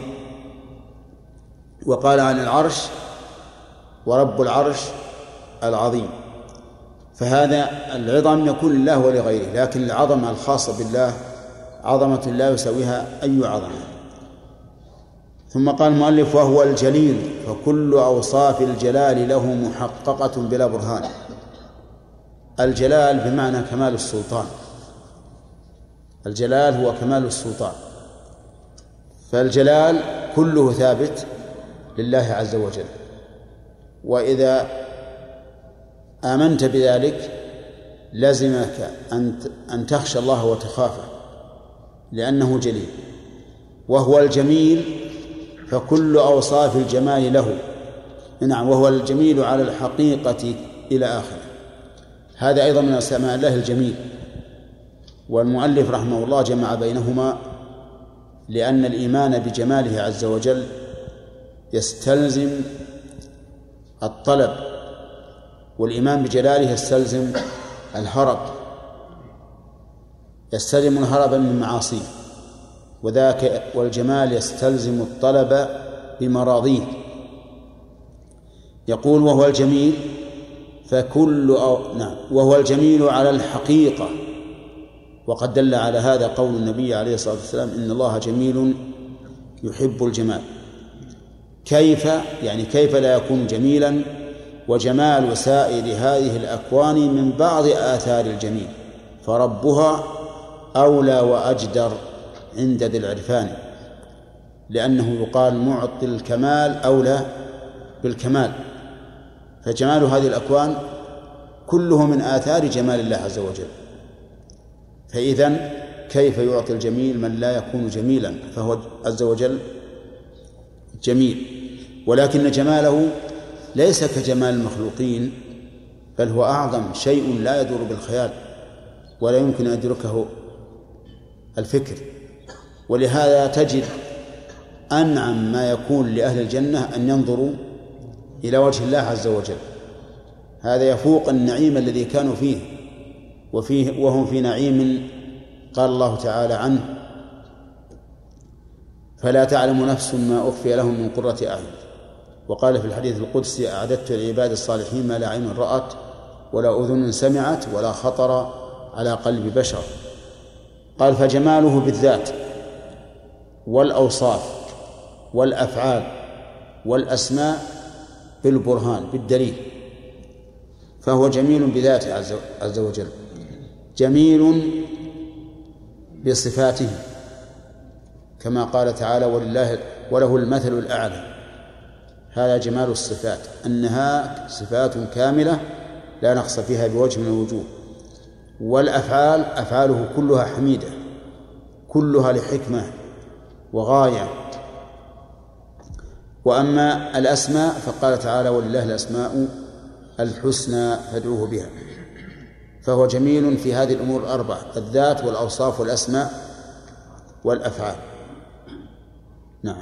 وقال عن العرش: ورب العرش العظيم. فهذا العظم يكون لله ولغيره، لكن العظمة الخاصة بالله عظمة لا يساويها أي عظمة. ثم قال المؤلف: وهو الجليل فكل أوصاف الجلال له محققة بلا برهان. الجلال بمعنى كمال السلطان، الجلال هو كمال السلطان، فالجلال كله ثابت لله عز وجل. وإذا آمنت بذلك لزمك أن تخشى الله وتخافه، لأنه جليل. وهو الجميل فكل أوصاف الجمال له. نعم، وهو الجميل على الحقيقة إلى آخره. هذا أيضا من أسماء الله الجميل. والمؤلف رحمه الله جمع بينهما، لأن الإيمان بجماله عز وجل يستلزم الطلب، والإيمان بجلاله يستلزم الهرب، يستلزم الهرب من معاصيه، وذاك والجمال يستلزم الطلب بمراضيه. يقول: وهو الجميل وهو الجميل على الحقيقة. وقد دل على هذا قول النبي عليه الصلاة والسلام: إن الله جميل يحب الجمال. كيف؟ يعني كيف لا يكون جميلا وجمال سائر هذه الأكوان من بعض آثار الجميل، فربها أولى وأجدر عند ذي العرفان، لأنه يقال معطي الكمال أولى بالكمال. فجمال هذه الأكوان كله من آثار جمال الله عز وجل، فإذن كيف يعطي الجميل من لا يكون جميلا؟ فهو عز وجل جميل، ولكن جماله ليس كجمال المخلوقين، بل هو أعظم شيء لا يدور بالخيال ولا يمكن أن يدركه الفكر. ولهذا تجد أنعم ما يكون لأهل الجنة أن ينظروا إلى وجه الله عز وجل. هذا يفوق النعيم الذي كانوا فيه وهم في نعيم قال الله تعالى عنه: فلا تعلم نفس ما أخفي لهم من قرة أعين. وقال في الحديث القدسي: أعددت لعباد الصالحين ما لا عين رأت ولا أذن سمعت ولا خطر على قلب بشر. قال: فجماله بالذات والأوصاف والأفعال والأسماء بالبرهان، بالدليل، فهو جميل بذاته عز وجل. جميل بصفاته كما قال تعالى وله المثل الأعلى. هذا جمال الصفات، أنها صفات كاملة لا نقص فيها بوجه من الوجوه. والأفعال أفعاله كلها حميدة، كلها لحكمة وغاية. وأما الأسماء فقال تعالى ولله الأسماء الحسنى فادعوه بها، فهو جميل في هذه الأمور الأربعة: الذات والأوصاف والأسماء والأفعال. نعم.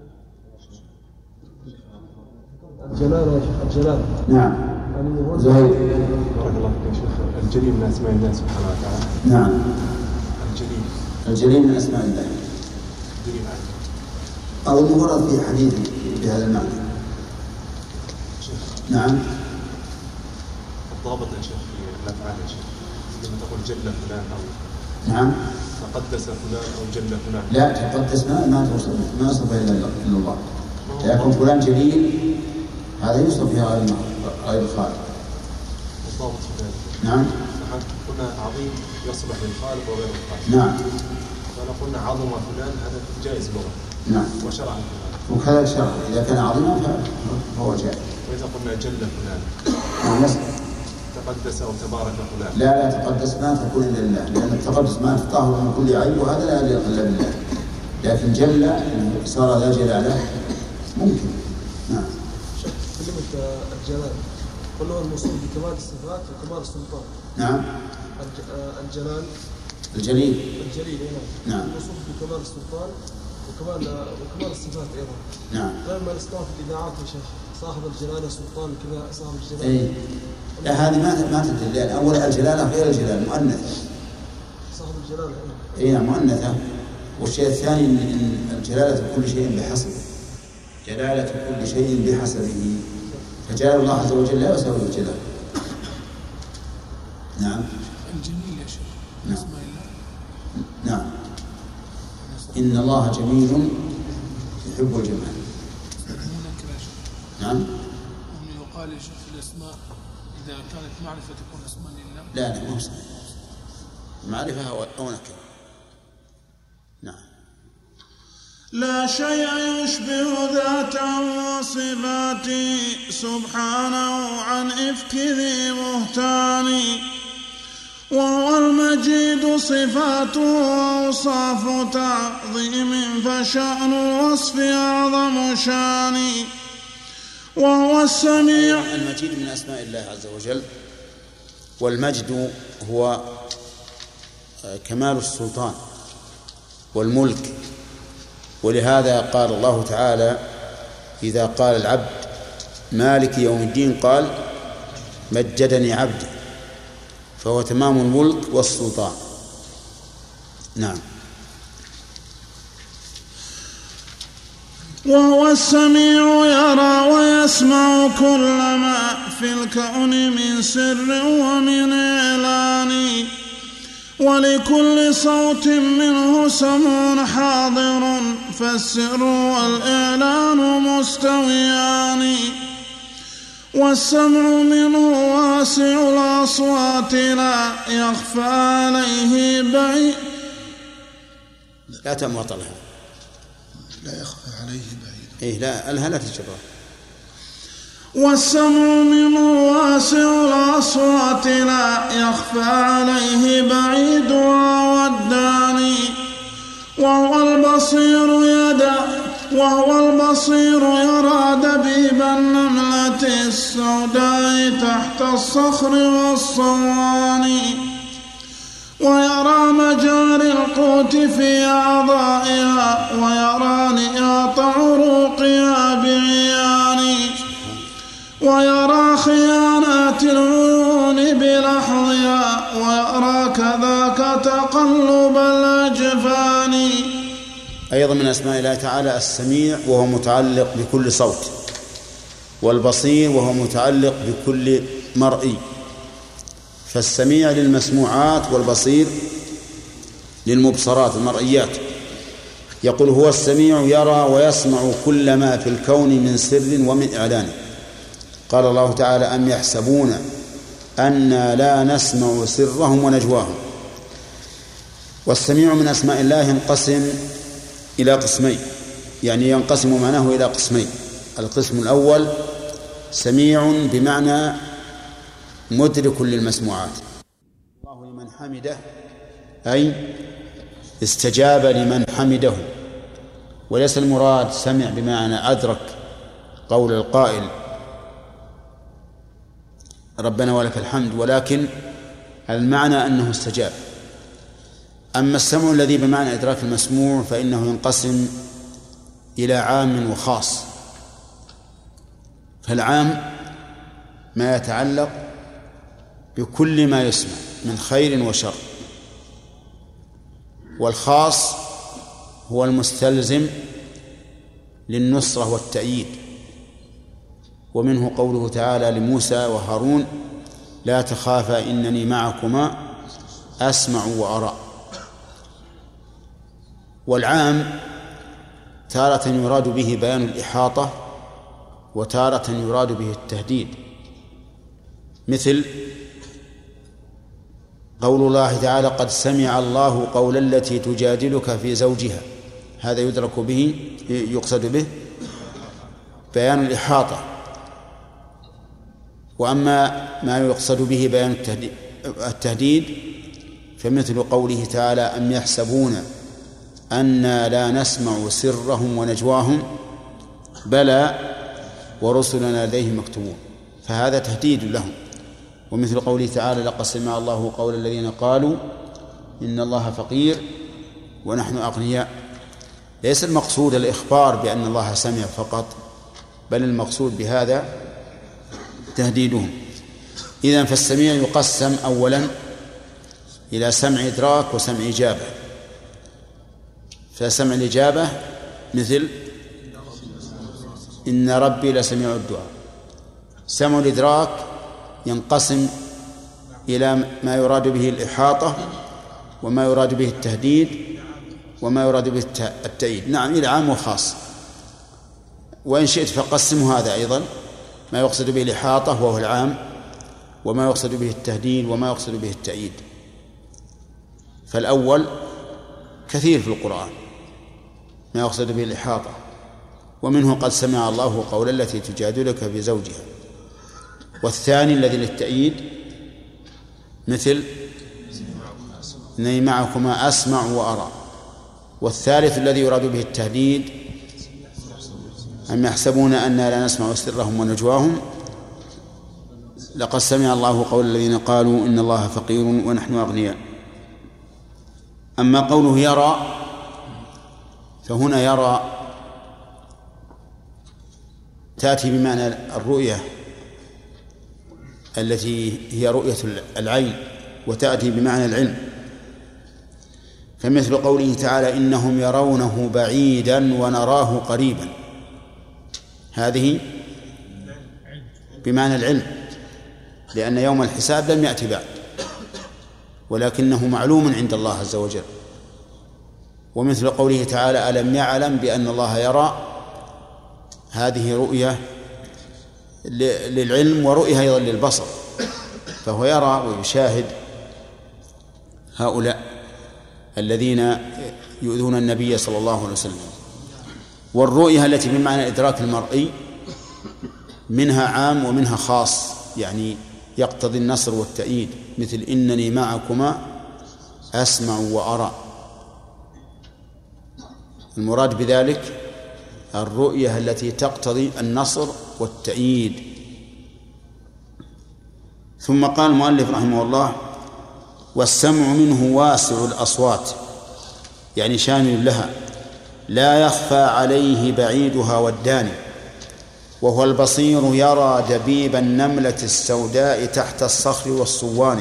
الجلال يا شيخ، الجلال. نعم. زهير. بارك الله فيك يا شيخ. الجليل من أسماء الله سبحانه وتعالى. نعم. الجليل من أسماء الله. أو المراد في حديث بهذا المعنى. نعم. الضابط يا شيخ في الأفعال يا شيخ، لما تقول جل فلان أو نعم تقدس فلان أو جل فلان. لا، تقدس ما يوصف إلا الله، لكن فلان جليل هذا يوصف فيها غير الخالق. الضابط في ذلك. نعم. قلنا عظيم يصلح للخالق وغير الخالق. نعم. فقلنا عظم فلان هذا جائز لغة. نعم. وشرعا وكذا شرع، إذا كان عظيما فهو جائز. وإذا قلنا جل فلان تقدس أو تبارك فلان. لا تقدس ما تكون إلا لله، لأن التقدس ما تطهر من كل عيب، وهذا لا يليق إلا بالله. لكن جل صار ذا جلاله ممكن. نعم. كلمة الجلال قلنا الموصول بكمال الصفات وكمال السلطان. نعم. الجليل نعم. الموصول بكمال السلطان وكمال الصفات أيضا. نعم. لما الإسلام في الإذاعات يا شيخ صاحب الجلالة سلطان كذا صاحب الجلالة. لا، هذه ما تدل، لأن أول الجلالة غير الجلال مؤنث. صاحب الجلالة نعم مؤنثة. والشيء الثاني أن الجلالة كل شيء بحسبه، جلالة كل شيء بحسبه، فجلال الله عز وجل لا يساوي الجلال. نعم. الجميل يا شيخ. نعم. نعم. إن الله جميل يحب الجمال. نعم. يقال يا شيخ في الأسماء إذا كانت معرفة تكون أسماء لله. لا مو صحيح، معرفة أو نكرة. نعم. لا شيء يشبه ذاته وصفاته سبحانه عن إفك ذي بهتان، وهو المجيد صفاته وأوصاف تعظيم، فشأن الوصف أعظم شان. وهو السميع. المجيد من أسماء الله عز وجل، والمجد هو كمال السلطان والملك. ولهذا قال الله تعالى إذا قال العبد مالك يوم الدين قال مجدني عبدي، فهو تمام الملك والسلطان. نعم. وهو السميع يرى ويسمع كل ما في الكون من سر ومن إعلان، ولكل صوت منه سمع حاضر، فالسر والإعلان مستويان. والسمع منه واسع الأصوات لا يخفى عليه بعيد. لا تموطلها. لا يخفى عليه بعيد. لا لا تجرى. والسمع منه واسع الأصوات لا يخفى عليه بعيد والداني. وهو البصير يرى دبيب النملة السوداء تحت الصخر والصوان، ويرى مجاري القوت في أعضائها، ويرى نياط عروقها بعيان، ويرى خيانات العيون بلحظها، ويرى كذاك تقلب الأجفان. أيضا من أسماء الله تعالى السميع وهو متعلق بكل صوت، والبصير وهو متعلق بكل مرئي. فالسميع للمسموعات والبصير للمبصرات المرئيات. يقول هو السميع يرى ويسمع كل ما في الكون من سر ومن إعلان. قال الله تعالى أم يحسبون أنا لا نسمع سرهم ونجواهم والسميع من أسماء الله ينقسم إلى قسمين، يعني ينقسم معناه إلى قسمين. القسم الأول سميع بمعنى مدرك للمسموعات، الله لمن حمده أي استجاب لمن حمده، وليس المراد سمع بمعنى أدرك قول القائل ربنا ولك الحمد، ولكن المعنى أنه استجاب. أما السمع الذي بمعنى إدراك المسموع فإنه ينقسم إلى عام وخاص. فالعام ما يتعلق بكل ما يسمع من خير وشر، والخاص هو المستلزم للنصرة والتأييد. ومنه قوله تعالى لموسى وهارون لا تخافا إنني معكما أسمع وأرى. والعام تارة يراد به بيان الإحاطة وتارة يراد به التهديد، مثل قول الله تعالى قد سمع الله قول التي تجادلك في زوجها، هذا يدرك به يقصد به بيان الإحاطة. وأما ما يقصد به بيان التهديد فمثل قوله تعالى أم يحسبون أنا لا نسمع سرهم ونجواهم بلى ورسلنا لديهم مكتوبون، فهذا تهديد لهم. ومثل قوله تعالى لقد سمع الله قول الذين قالوا إن الله فقير ونحن أغنياء. ليس المقصود الإخبار بأن الله سمع فقط، بل المقصود بهذا تهديدهم. إذن فالسميع يقسم أولا إلى سمع إدراك وسمع إجابة. فسمع الإجابة مثل إن ربي لسميع الدعاء. سمع الإدراك ينقسم إلى ما يراد به الإحاطة وما يراد به التهديد وما يراد به التأييد، نعم، إلى عام وخاص. وإن شئت فقسمه هذا أيضا، ما يقصد به الإحاطة وهو العام، وما يقصد به التهديد وما يقصد به التأييد. فالأول كثير في القرآن ما يقصد به الإحاطة، ومنه قد سمع الله قول التي تجادلك في زوجها. والثاني الذي للتأييد مثل إنني معكما أسمع وأرى. والثالث الذي يراد به التهديد أم يحسبون أننا لا نسمع سرهم ونجواهم لقد سمع الله قول الذين قالوا إن الله فقير ونحن أغنياء. أما قوله يرى فهنا يرى تأتي بمعنى الرؤية التي هي رؤية العين، وتأتي بمعنى العلم. فمثل قوله تعالى إنهم يرونه بعيدا ونراه قريبا، هذه بمعنى العلم، لأن يوم الحساب لم يأتي بعد، ولكنه معلوم عند الله عز وجل. ومثل قوله تعالى ألم يعلم بأن الله يرى، هذه رؤية للعلم ورؤية أيضا للبصر، فهو يرى ويشاهد هؤلاء الذين يؤذون النبي صلى الله عليه وسلم. والرؤية التي بمعنى إدراك المرئي منها عام ومنها خاص، يعني يقتضي النصر والتأييد، مثل إنني معكما أسمع وأرى. المراد بذلك الرؤية التي تقتضي النصر والتأييد. ثم قال المؤلف رحمه الله والسمع منه واسع الأصوات، يعني شامل لها، لا يخفى عليه بعيدها والداني، وهو البصير يرى دبيب النملة السوداء تحت الصخر والصوان.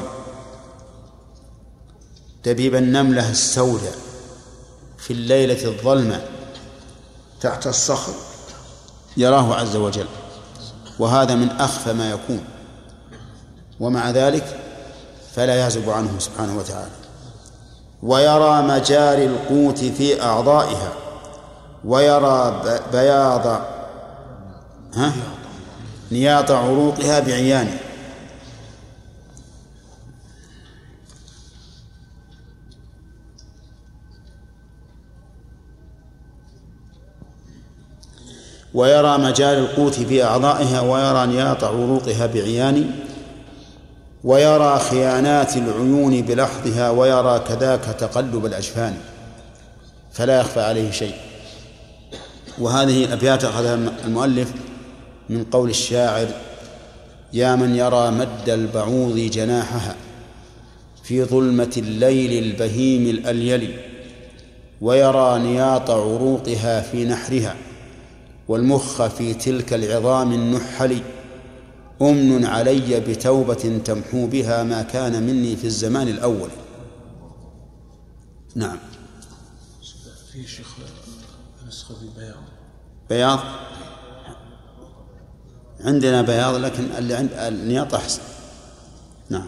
دبيب النملة السوداء في الليلة الظلمة تحت الصخر يراه عز وجل، وهذا من أخفى ما يكون، ومع ذلك فلا يعزب عنه سبحانه وتعالى. ويرى مجاري القوت في أعضائها، ويرى بياض نياط عروقها بعيانه. ويرى مجال القوت في أعضائها، ويرى نياط عروقها بعيان، ويرى خيانات العيون بلحظها، ويرى كذاك تقلب الأجفان، فلا يخفى عليه شيء. وهذه الأبيات أخذها المؤلف من قول الشاعر: يا من يرى مد البعوض جناحها في ظلمة الليل البهيم الأليل، ويرى نياط عروقها في نحرها، والمخ في تلك العظام النحل، أمن علي بتوبة تمحو بها ما كان مني في الزمان الأول. نعم. في شيخ نسخة بياض عندنا بياض، لكن اللي عند النياط أحسن. نعم.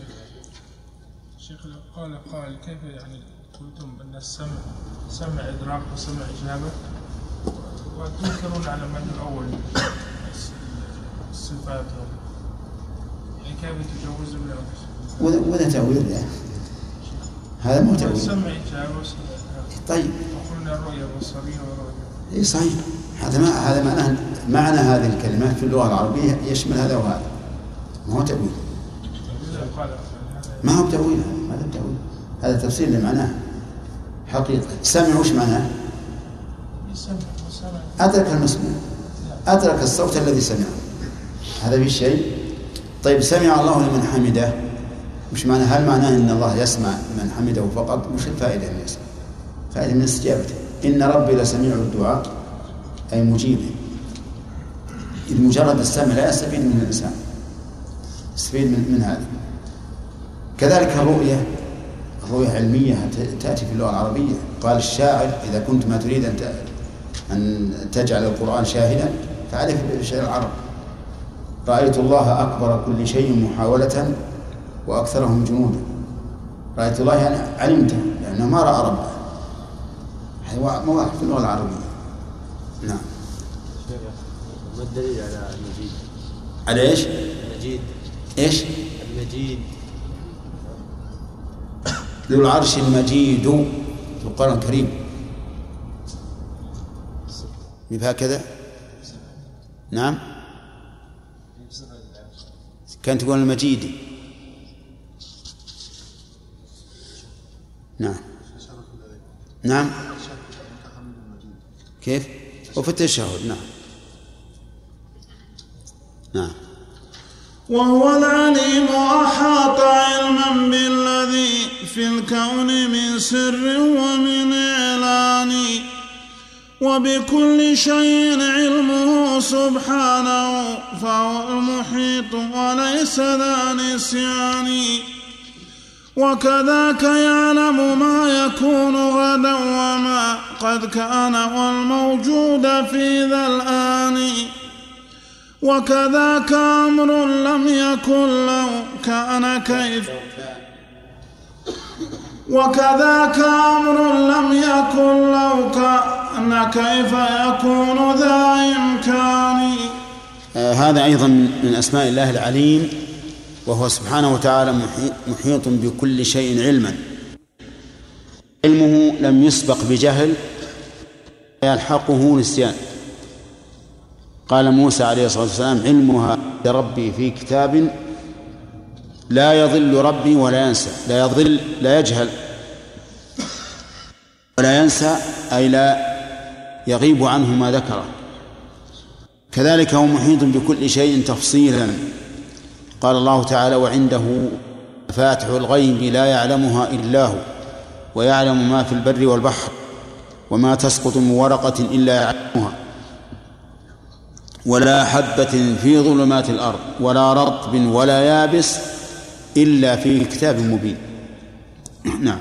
شيخ قال كيف يعني قلتم أن السمع سمع إدراك وسمع إجابة، وتنكرون على من الأول الصفات، يعني كيف تجوزون له؟ وذا تأويل له، هذا مو تأويل. سمع إجابة وسمع إدراك. طيب. وقلنا الرؤية البصرية والرؤية. إيه صحيح. هذا معنى هذه الكلمات في اللغة العربية يشمل هذا وهذا، ما هو تأويل. ما هو تأويل، هذا تأويل، هذا تفسير لمعناه حقيقة. سمع وش معناه؟ أدرك المسموع، أدرك الصوت الذي سمعه، هذا في شيء. طيب سمع الله لمن حمده، مش معنى؟ هل معناه أن الله يسمع من حمده فقط؟ مش الفائدة من يسمع، فائدة من استجابته. إن ربي لسميع الدعاء أي مجيبه. إذ مجرد السمع لا يستفيد من الإنسان، يستفيد من هذا. كذلك الرؤية علمية تأتي في اللغة العربية. قال الشاعر: إذا كنت ما تريد أن تجعل القرآن شاهدا فعليك بشعر العرب. رأيت الله أكبر كل شيء محاولة وأكثرهم جنودا. رأيت الله يعني علمته، لأنه ما رأى ربه. هذا مواقف في اللغة العربية. نعم. ما الدليل على المجيد؟ على إيش؟ المجيد. إيش؟ المجيد ذو العرش المجيد في القرآن الكريم، بهكذا. نعم. كانت تقول المجيد. نعم. نعم. كيف؟ وفي التشهد. نعم. نعم. وهو العليم أحاط علما بالذي في الكون من سر ومن إعلان، وبكل شيء علمه سبحانه، فهو المحيط وليس ذا نسيان. وكذاك يعلم ما يكون غدا وما قد كان والموجود في ذا الآن. وكذاك أمر لم يكن لو كان كيف، وكذاك أمر لم يكن لو كان كيف يكون ذا إمكان. هذا أيضا من أسماء الله العليم، وهو سبحانه وتعالى محيط بكل شيء علما. علمه لم يسبق بجهل يلحقه نسيان. قال موسى عليه الصلاة والسلام: علمها لربي في كتاب لا يضل ربي ولا ينسى. لا يضل لا يجهل، ولا ينسى أي لا يغيب عنه ما ذكره. كذلك هو محيط بكل شيء تفصيلا. قال الله تعالى: وعنده مفاتح الغيب لا يعلمها إلا هو، ويعلم ما في البر والبحر، وما تسقط من ورقة إلا يعلمها، ولا حبة في ظلمات الأرض، ولا رطب ولا يابس إلا في كتاب مبين. نعم.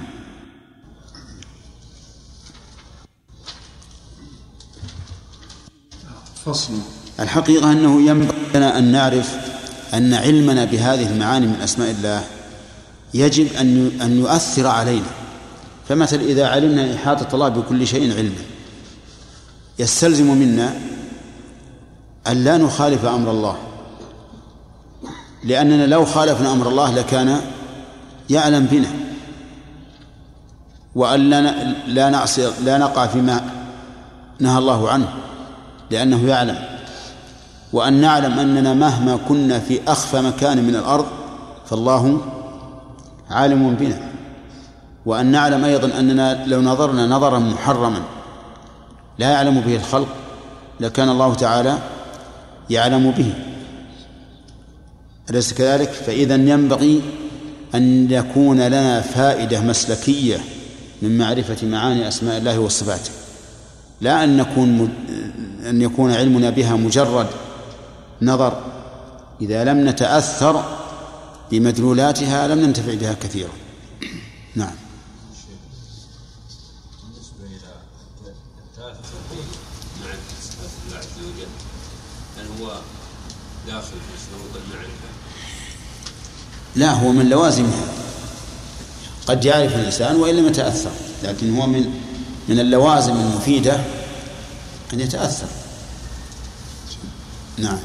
فصل. الحقيقة أنه ينبغي لنا أن نعرف أن علمنا بهذه المعاني من أسماء الله يجب أن يؤثر علينا. فمثل إذا علمنا إحاطة الله بكل شيء علما، يستلزم منا أن لا نخالف أمر الله، لأننا لو خالفنا أمر الله لكان يعلم بنا، وأن لا نقع فيما نهى الله عنه. لأنه يعلم، وأن نعلم أننا مهما كنا في أخفى مكان من الأرض فالله عالم بنا، وأن نعلم أيضا أننا لو نظرنا نظرا محرما لا يعلم به الخلق لكان الله تعالى يعلم به، أليس كذلك؟ فإذا ينبغي أن يكون لنا فائدة مسلكية من معرفة معاني أسماء الله وصفاته، لا أن يكون علمنا بها مجرد نظر، إذا لم نتأثر بمدلولاتها لم ننتفع بها كثيرا. نعم. بالنسبة إلى التأثر بمعرفة صفات الله عز وجل، هل هو داخل في شروط المعرفة؟ لا، هو من لوازمها، قد يعرف الإنسان وإن لم يتأثر، لكن هو من اللوازم المفيدة أن يتأثر. نعم.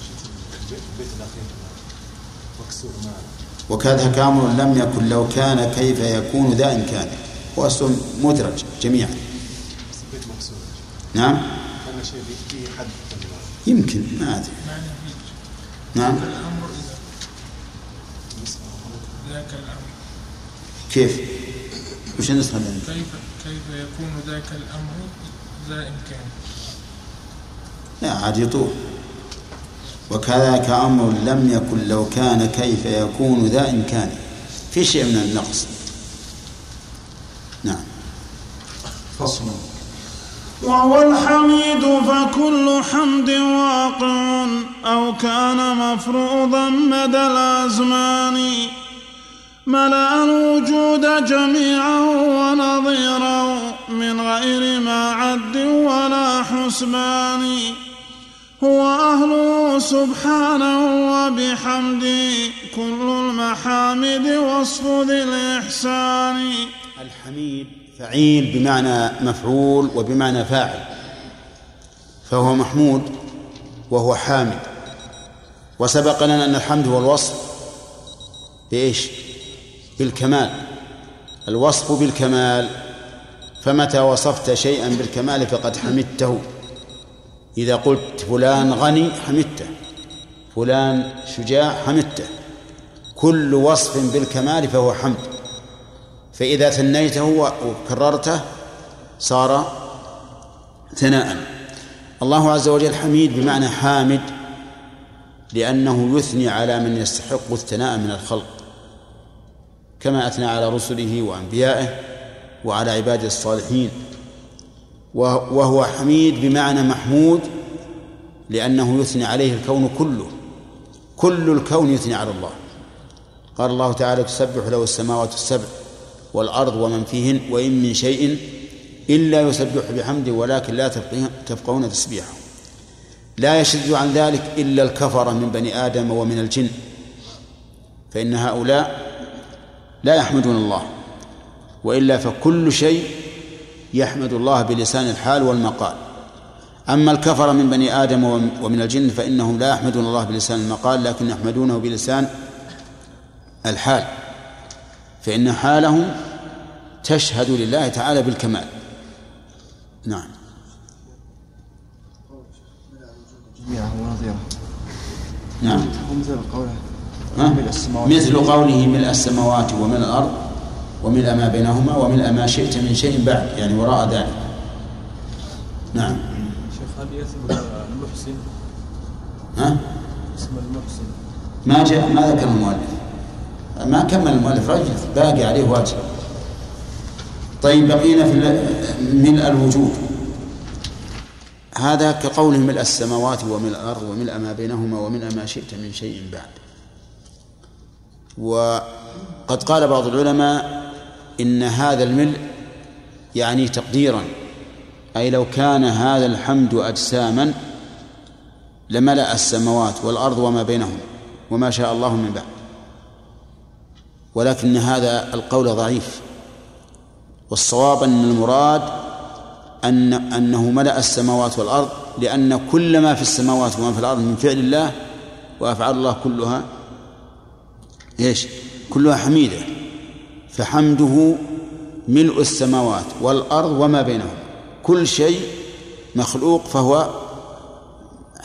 وكذا كامر لم يكن لو كان كيف يكون ذا إمكانه، وأصل مدرج جميعا. نعم. يمكن ما أدري. نعم. كيف؟ وش النسخة لنا؟ كيف يكون ذاك الأمر ذا إمكان؟ لا عاد يطول. وكذاك أمر لم يكن لو كان كيف يكون ذا إمكان، في شيء من النقص. نعم. فصل. وهو الحميد فكل حمد واقع أو كان مفروضا مدى الأزمان، ملأ الوجود جميعا ونظيرا من غير ما عد ولا حسبان، هو أهله سبحانه وبحمده كل المحامد وصف ذي الإحسان. الحميد فعيل بمعنى مفعول وبمعنى فاعل، فهو محمود وهو حامد. وسبق لنا أن الحمد هو الوصف بإيش؟ بالكمال، الوصف بالكمال. فمتى وصفت شيئا بالكمال فقد حمدته. إذا قلت فلان غني حمدته، فلان شجاع حمدته، كل وصف بالكمال فهو حمد. فإذا ثنيته وكررته صار ثناء. الله عز وجل حميد بمعنى حامد، لأنه يثني على من يستحق الثناء من الخلق، كما أثنى على رسله وأنبيائه وعلى عباده الصالحين. وهو حميد بمعنى محمود، لأنه يثني عليه الكون كله، كل الكون يثني على الله. قال الله تعالى: تسبح له السماوات السبع والأرض ومن فيهن وإن من شيء إلا يسبح بحمده ولكن لا تفقهون تسبيحه. لا يشذ عن ذلك إلا الكفر من بني آدم ومن الجن، فإن هؤلاء لا يحمدون الله، وإلا فكل شيء يحمد الله بلسان الحال والمقال. أما الكفر من بني آدم ومن الجن فإنهم لا يحمدون الله بلسان المقال، لكن يحمدونه بلسان الحال، فإن حالهم تشهد لله تعالى بالكمال. نعم. نعم. مثل قوله ملء السماوات وملء الأرض وملء ما بينهما وملء ما شئت من شيء بعد، يعني وراء ذلك. نعم. شيخ، هل يثبت المحسن؟ اسم المحسن ما جاء، ما ذكر المؤلف، ما كمل المؤلف، رجل باقي عليه واجب. طيب، بقينا في ملء الوجود، هذا كقوله ملء السماوات وملء الأرض وملء ما بينهما وملء ما شئت من شيء بعد. وقد قال بعض العلماء إن هذا الملء يعني تقديرا، أي لو كان هذا الحمد أجساما لملأ السماوات والأرض وما بينهما وما شاء الله من بعد، ولكن هذا القول ضعيف، والصواب أن المراد أنه ملأ السماوات والأرض، لأن كل ما في السماوات وما في الأرض من فعل الله وأفعال الله كلها إيش؟ كلها حميدة، فحمده ملء السماوات والأرض وما بينهم، كل شيء مخلوق فهو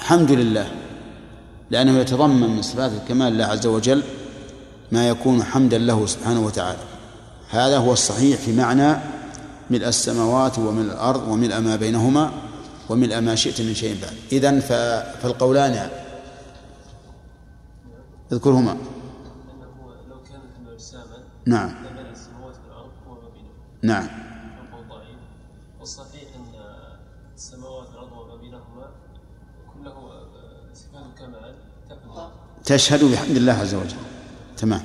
حمد لله، لأنه يتضمن من صفات الكمال الله عز وجل ما يكون حمدا له سبحانه وتعالى. هذا هو الصحيح في معنى ملء السماوات وملء الأرض وملء ما بينهما وملء ما شئت من شيء بعد. إذن فالقولان اذكرهما. أنه لو كان الحمل ساما نعم. لملء السماوات والأرض وما بينهما. نعم. القول ضعيف. والصحيح أن السماوات والأرض وما بينهما كله صفات الكمال تشهد بحمد الله عز وجل. تمام.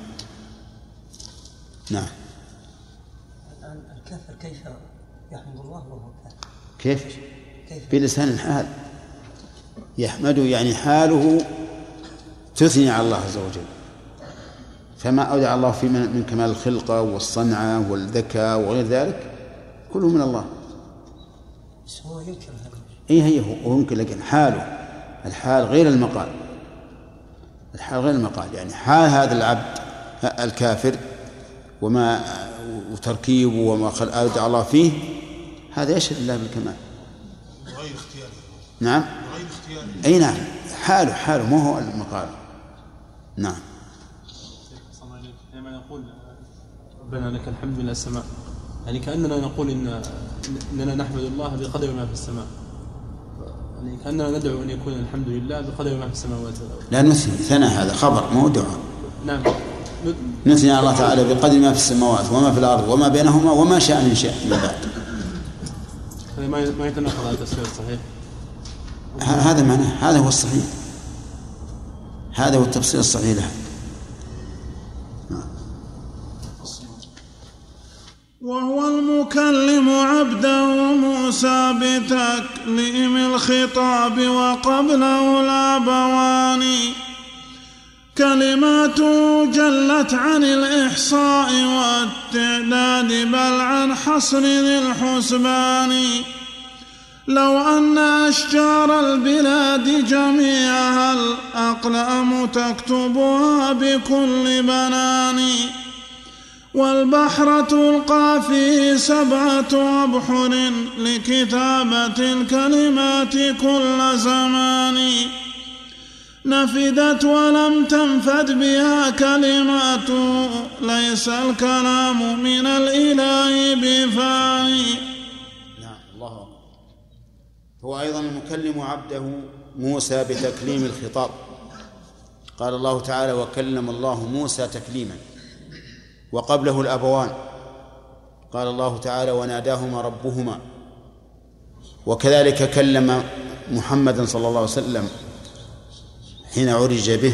نعم. الكافر كيف يحمد الله وهو كافر؟ كيف؟ بلسان الحال يحمده، يعني حاله تثني على الله عز وجل. فما أودع الله فيه من كمال الخلقة والصنعة والذكاء وغير ذلك كله من الله. بس هو ينكر هذا. هي هو يمكن، لكن حاله الحال غير المقال. الحال غير المقال، يعني حال هذا العبد الكافر وما وتركيبه وما أودع الله فيه هذا يشهد الله بالكمال. غير اختياري. نعم. غير اختياري. أي نعم، حاله ما هو المقال. نعم. لما نقول ربنا لك الحمد من السماء، يعني كأننا نقول إننا نحمد الله بقدر ما في السماء، يعني كأننا ندعو أن يكون الحمد لله بقدر ما في السماوات والأرض. لا نثني، ثناء هذا خبر ما هو دعاء. نعم. نثني على الله تعالى بقدر ما في السماوات وما في الأرض وما بينهما وما شاء من شيء من بعد. ما يتناقض هذا التفسير الصحيح. هذا معناه، هذا هو الصحيح، هذا هو التفسير الصحيح له. وهو المكلم عبده موسى بتكليم الخطاب وقبله الأبوان، كلماته جلت عن الإحصاء والتعداد بل عن حصر ذي الحسبان. لو أن أشجار البلاد جميعها الأقلام تكتبها بكل بنان، والبحر تلقى فيه 7 أبحر لكتابة الكلمات كل زمان، نفدت ولم تنفد بها كلماته، ليس الكلام من الإله بفاني. نعم. الله أكبر. هو أيضا المكلم عبده موسى بتكليم الخطاب. قال الله تعالى: وكلم الله موسى تكليما. وقبله الأبوان، قال الله تعالى: وناداهما ربهما. وكذلك كلم محمدا صلى الله عليه وسلم حين عرج به.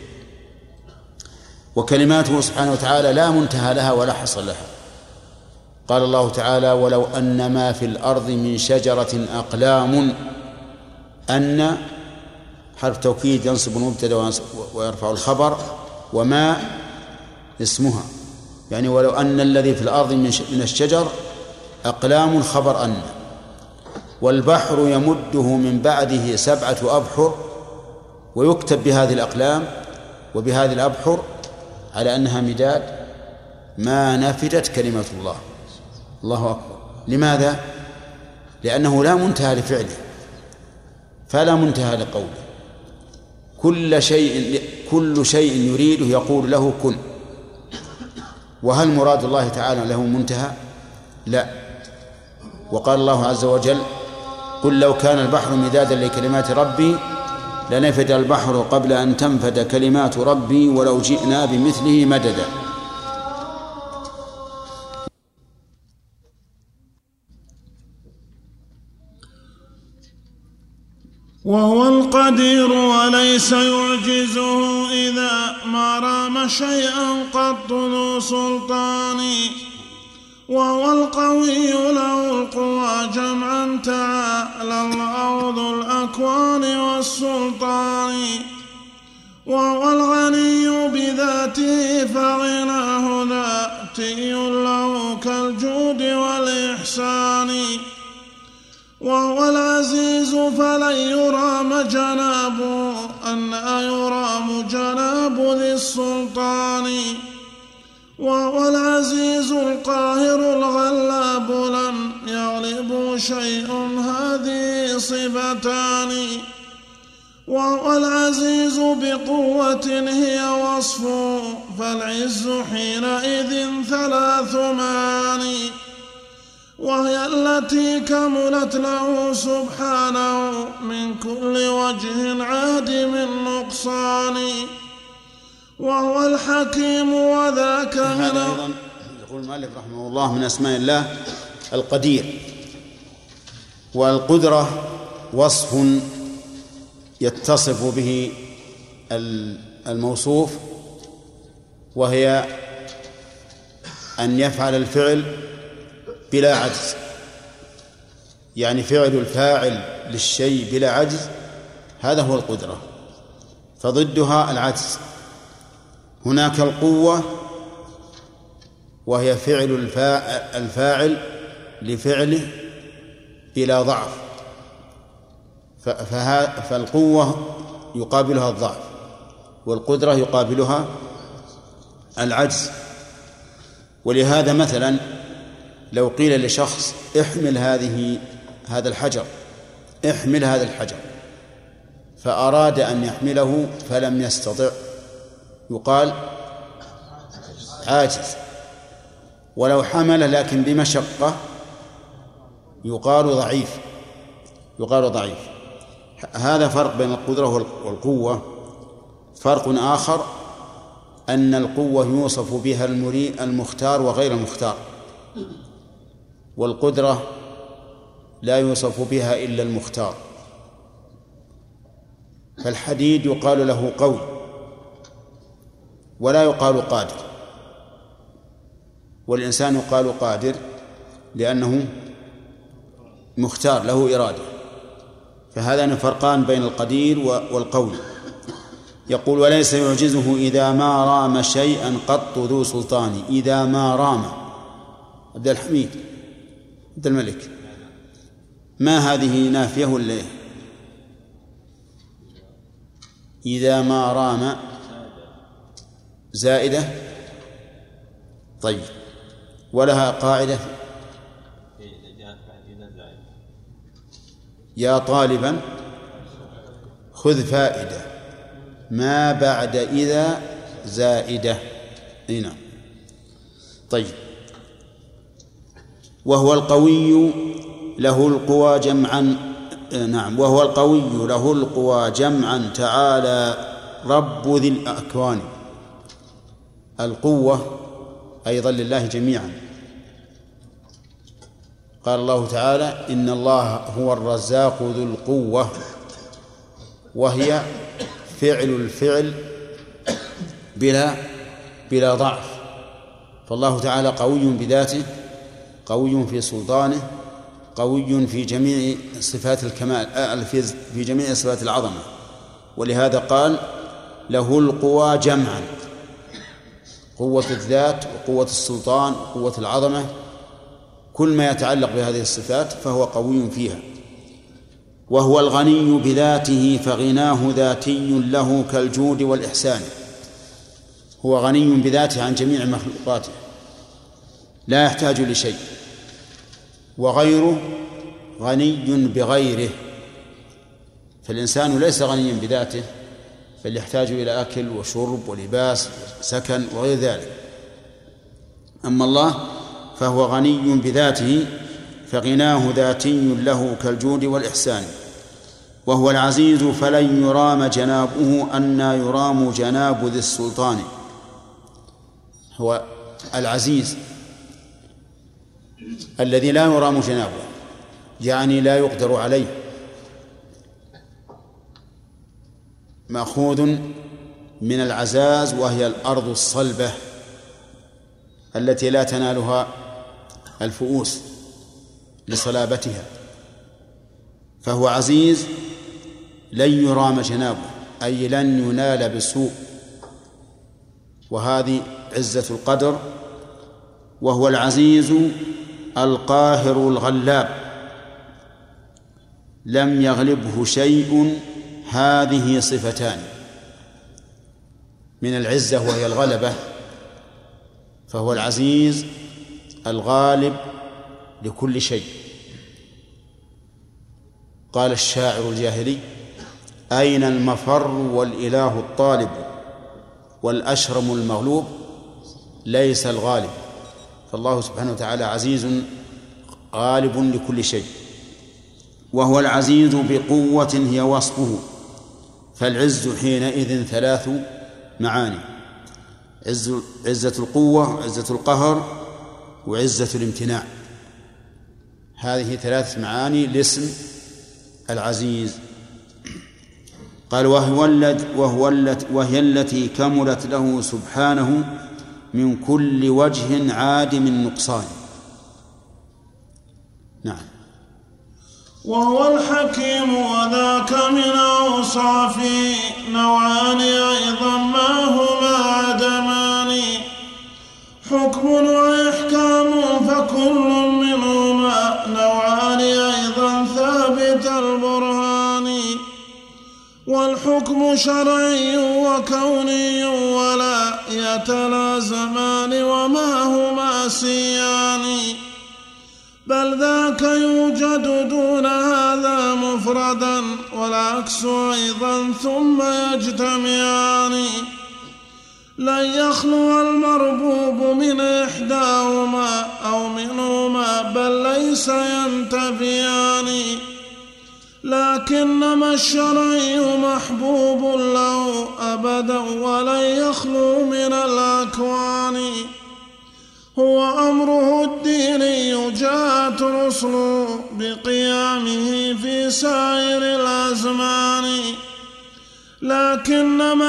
وكلماته سبحانه وتعالى لا منتهى لها ولا حصر لها. قال الله تعالى: ولو أن ما في الأرض من شجرة أقلام. أن حرف توكيد ينصب المبتدأ ويرفع الخبر، وما اسمها، يعني ولو أن الذي في الأرض من الشجر أقلام خبر أن. والبحر يمده من بعده 7 أبحر، ويكتب بهذه الأقلام وبهذه الأبحر على أنها مداد ما نفدت كلمة الله. الله أكبر. لماذا؟ لأنه لا منتهى لفعله فلا منتهى لقوله. كل شيء يريده يقول له كن. وهل مراد الله تعالى له منتهى؟ لا. وقال الله عز وجل: قل لو كان البحر مدادا لكلمات ربي لنفد البحر قبل أن تنفد كلمات ربي ولو جئنا بمثله مددا. وهو القدير وليس يعجزه إذا ما رام شيئا قط ذو سلطان. وهو القوي له القوى جمعا تعالى الله ذو الأكوان والسلطان. وهو الغني بذاته فغناه ذاتي له كالجود والإحسان. وهو العزيز فلن يرام جنابه أن يرام جناب ذي السلطان. وهو العزيز القاهر الغلاب لن يغلب شيء هذه صفتان. والعزيز بقوة هي وصف، فالعز حينئذ 3 معاني، وهي التي كملت له سبحانه من كل وجه عادم النقصان، وهو الحكيم وذاك هذا أيضا يقول المؤلف رحمه الله من أسماء الله القدير. والقدرة وصف يتصف به الموصوف، وهي أن يفعل الفعل بلا عجز، يعني فعل الفاعل للشيء بلا عجز، هذا هو القدرة. فضدها العجز. هناك القوة وهي فعل الفاعل لفعله بلا ضعف، فالقوة يقابلها الضعف، والقدرة يقابلها العجز. ولهذا مثلا لو قيل لشخص احمل هذا الحجر، احمل هذا الحجر، فأراد أن يحمله فلم يستطع، يقال عاجز. ولو حمله لكن بمشقة يقال ضعيف، يقال ضعيف. هذا فرق بين القدرة والقوة. فرق آخر أن القوة يوصف بها المختار وغير المختار، والقدرة لا يوصف بها إلا المختار. فالحديد يقال له قوي ولا يقال قادر، والإنسان يقال قادر لأنه مختار له إرادة. فهذان فرقان بين القدير والقوي. يقول وليس يعجزه إذا ما رام شيئا قط ذو سلطان. إذا ما رام، عبد الحميد عبد الملك، ما هذه نافية ولا إيه؟ إذا ما رام زائدة. طيب، ولها قاعدة يا طالبا خذ فائدة ما بعد إذا زائدة. نعم. طيب، وهو القوي له القوى جمعا. نعم، وهو القوي له القوى جمعا تعالى رب ذي الأكوان. القوة أيضا لله جميعا. قال الله تعالى إن الله هو الرزاق ذو القوة، وهي فعل الفعل بلا ضعف. فالله تعالى قوي بذاته، قوي في سلطانه، قوي في جميع صفات الكمال، في جميع صفات العظمة. ولهذا قال له القوى جمعا، قوة الذات وقوة السلطان وقوة العظمة، كل ما يتعلق بهذه الصفات فهو قوي فيها. وهو الغني بذاته فغناه ذاتي له كالجود والإحسان. هو غني بذاته عن جميع مخلوقاته، لا يحتاج لشيء، وغيره غني بغيره. فالإنسان ليس غنيا بذاته، بل يحتاج إلى أكل وشرب ولباس وسكن وغير ذلك. أما الله فهو غني بذاته فغناه ذاتي له كالجود والإحسان. وهو العزيز فلن يرام جنابه أنى يرام جناب ذي السلطان. هو العزيز الذي لا يرام جنابه، يعني لا يقدر عليه، مأخوذ من العزاز، وهي الأرض الصلبة التي لا تنالها الفؤوس لصلابتها. فهو عزيز لن يرام جنابه، أي لن ينال بسوء، وهذه عزة القدر. وهو العزيز القاهر الغلاب، لم يغلبه شيء. هذه صفتان من العزة وهي الغلبة، فهو العزيز الغالب لكل شيء. قال الشاعر الجاهلي أين المفر والإله الطالب والأشرم المغلوب ليس الغالب. فالله سبحانه وتعالى عزيز غالب لكل شيء، وهو العزيز بقوة هي وصفه. فالعز حينئذ 3 معاني: عزة القوة، عزة القهر، وعزة الامتناع. هذه 3 معاني لاسم العزيز. قال وهي التي كملت له سبحانه من كل وجه عادم النقصان. نعم. وهو الحكيم وذاك من أوصافه نوعان أيضا ما هما عدمان، حكم وإحكام فكل منهما نوعان أيضا ثابت البرهان. والحكم شرعي وكوني ولا يتلازمان وما هما سيان، بل ذاك يوجد دون هذا مفردا والعكس أيضا ثم يجتمعان. لن يخلو المربوب من إحداهما أو منهما بل ليس ينتفيان، لكنما الشرعي محبوب له أبدا ولن يخلو من الأكوان. هو أمره الديني جاءت رسله بقيامه في سائر الأزمان، لكنما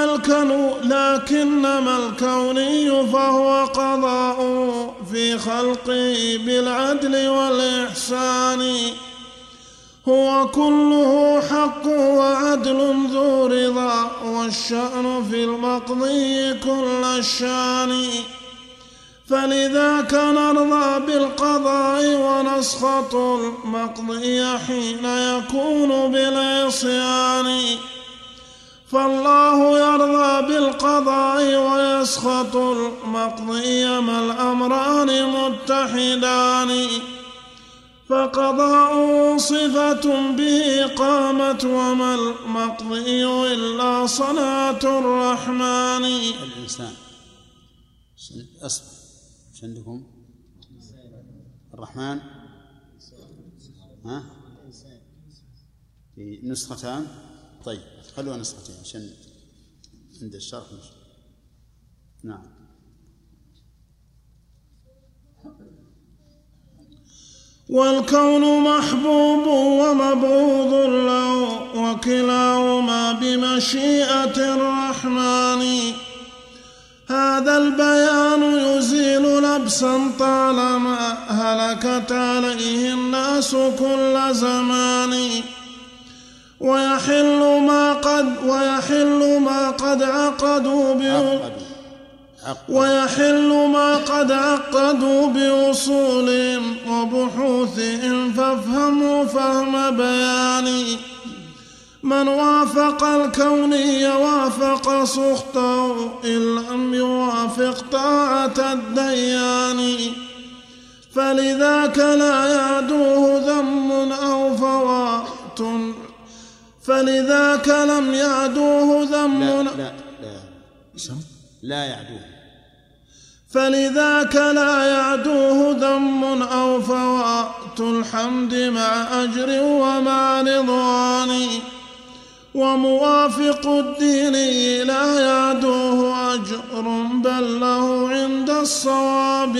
الكوني فهو قضاء في خلقه بالعدل والإحسان. هو كله حق وعدل ذو رضا، والشأن في المقضي كل الشان. فلذاك نرضى بالقضاء ونسخط المقضي حين يكون بالعصيان. فالله يرضى بالقضاء ويسخط المقضي ما الأمران متحدان. فقضاء صفة به قامت وما المقضي إلا صلاة الرحمن. الإنسان أصبر ايش عندكم؟ الرحمن ها؟ في نسختان. طيب خلوها نسختين عشان عند الشرح. نعم. والكون محبوب ومبغوض له وكلاهما بمشيئة الرحمن. هذا البيان يزيل لبسا طالما هلكت عليه الناس كل زمان. ويحل ما قد عقدوا بوصولهم وبحوثهم فافهموا فهم بياني. من وافق الكوني وافق سخطه إن لم يوافق طاعة الديان. فلذاك لا يعدوه ذم أو فوات، فلذاك لم يعدوه ذم فلذاك لا يعدوه ذم أو فوات الحمد مع أجر ومع رضوان. وموافق الدين لا يعدوه أجر بل له عند الصواب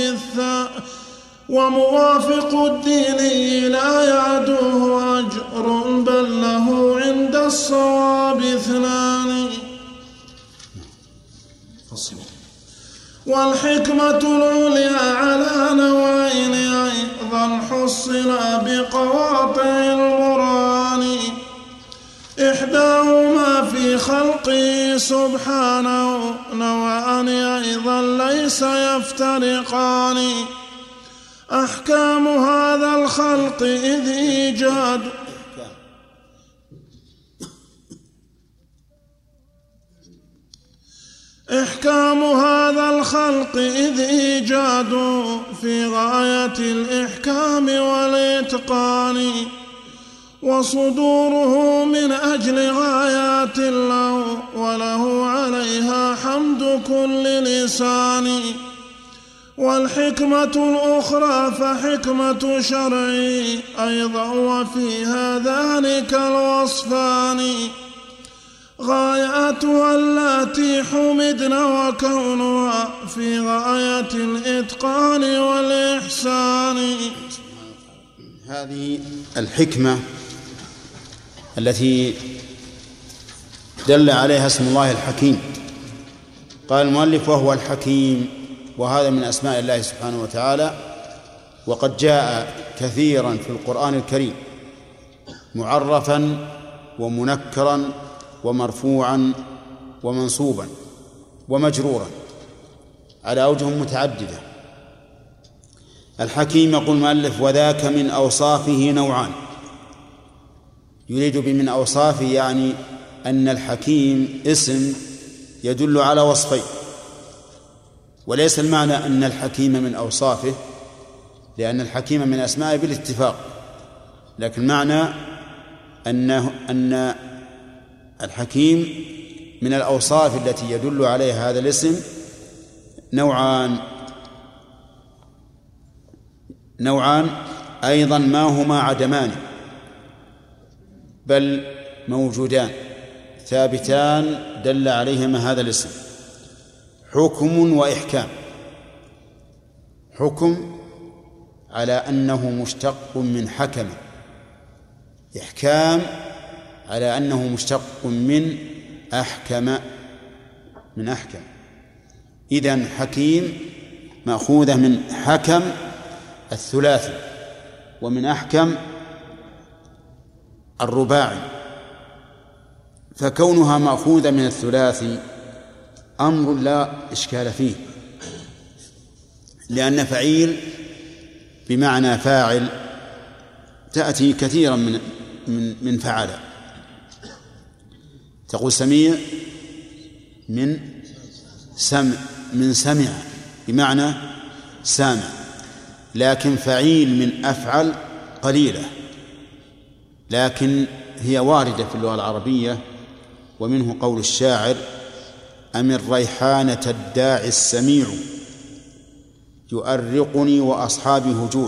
وموافق الدين لا يعدوه أجر بل له عند الصواب 2. والحكمة العليا على نوعين أيضا حصلا بقواطع القرآن. إحداهما في خلقه سبحانه نوعان أيضا ليس يفترقان. أحكام هذا الخلق إذ إيجاد في غاية الإحكام والإتقان. وصدوره من أجل غايات له وله عليها حمد كل لسان. والحكمة الأخرى فحكمة شرعي أيضا وفي هذان كالوصفان. غاياتها التي حمدنا وكونها في غاية الإتقان والإحسان. هذه الحكمة التي دل عليها اسم الله الحكيم. قال المؤلف وهو الحكيم، وهذا من أسماء الله سبحانه وتعالى، وقد جاء كثيرا في القرآن الكريم معرفا ومنكرا ومرفوعا ومنصوبا ومجرورا على أوجه متعددة. الحكيم يقول المؤلف وذاك من أوصافه نوعان. يريد بمن أوصافه يعني أن الحكيم اسم يدل على وصفين، وليس المعنى أن الحكيم من أوصافه، لأن الحكيم من أسمائه بالاتفاق، لكن معنى أن الحكيم من الأوصاف التي يدل عليها هذا الاسم نوعان أيضا ما هما عدمان بل موجودان ثابتان دل عليهما هذا الاسم: حكم وإحكام. حكم على أنه مشتق من حكم، إحكام على أنه مشتق من أحكم. إذن حكيم مأخوذة من حكم الثلاثي، ومن أحكم الرباعي، فكونها مأخوذة من الثلاثي أمر لا إشكال فيه، لأن فعيل بمعنى فاعل تأتي كثيرا من فعل. تقول سميع من سمع بمعنى سامع، لكن فعيل من أفعل قليلة، لكن هي واردة في اللغة العربية. ومنه قول الشاعر: أم الريحانة الداعي السميع يؤرقني وأصحابي هجوع.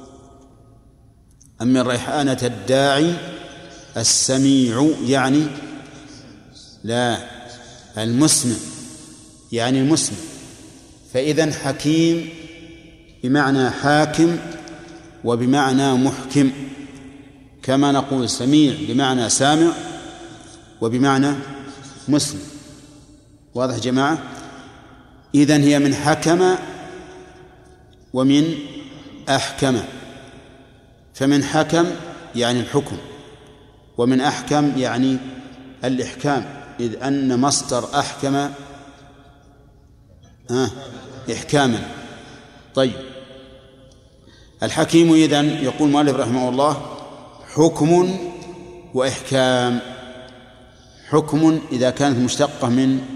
أم الريحانة الداعي السميع يعني لا المسمع، يعني المسمع. فإذن حكيم بمعنى حاكم وبمعنى محكم، كما نقول سميع بمعنى سامع وبمعنى مسمع. واضح جماعة؟ إذن هي من حكم ومن أحكم، فمن حكم يعني الحكم، ومن أحكم يعني الإحكام، إذ أن مصدر أحكم إحكاما. طيب، الحكيم إذن يقول مؤلف رحمه الله حكم وإحكام. حكم إذا كانت مشتقة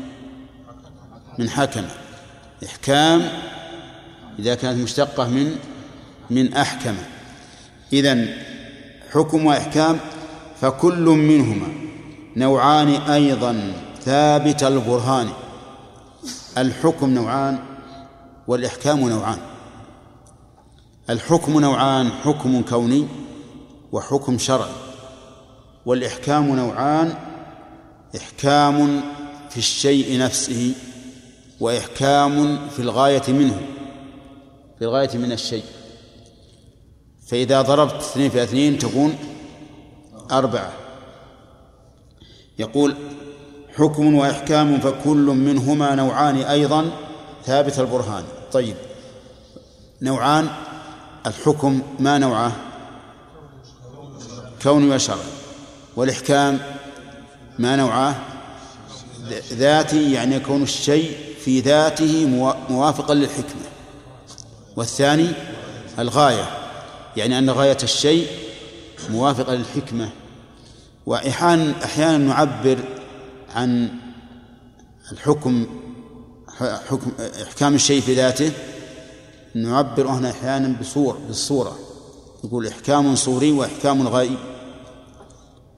من حكم، إحكام إذا كانت مشتقة من أحكم. إذن حكم وإحكام، فكل منهما نوعان أيضا ثابت البرهان. الحكم نوعان والإحكام نوعان. الحكم نوعان: حكم كوني وحكم شرعي. والإحكام نوعان: إحكام في الشيء نفسه وإحكام في الغاية منه، في الغاية من الشيء. فإذا ضربت 2 في 2 تكون 4. يقول حكم وإحكام فكل منهما نوعان أيضا ثابت البرهان. طيب، نوعان: الحكم ما نوعه؟ كوني وشرعي. والإحكام ما نوعه؟ ذاتي، يعني يكون الشيء في ذاته موافقا للحكمة. والثاني الغاية، يعني أن غاية الشيء موافقة للحكمة. وأحيانا نعبر عن الحكم إحكام الشيء في ذاته، نعبر هنا أحيانا بالصورة، يقول إحكام صوري وإحكام غائي.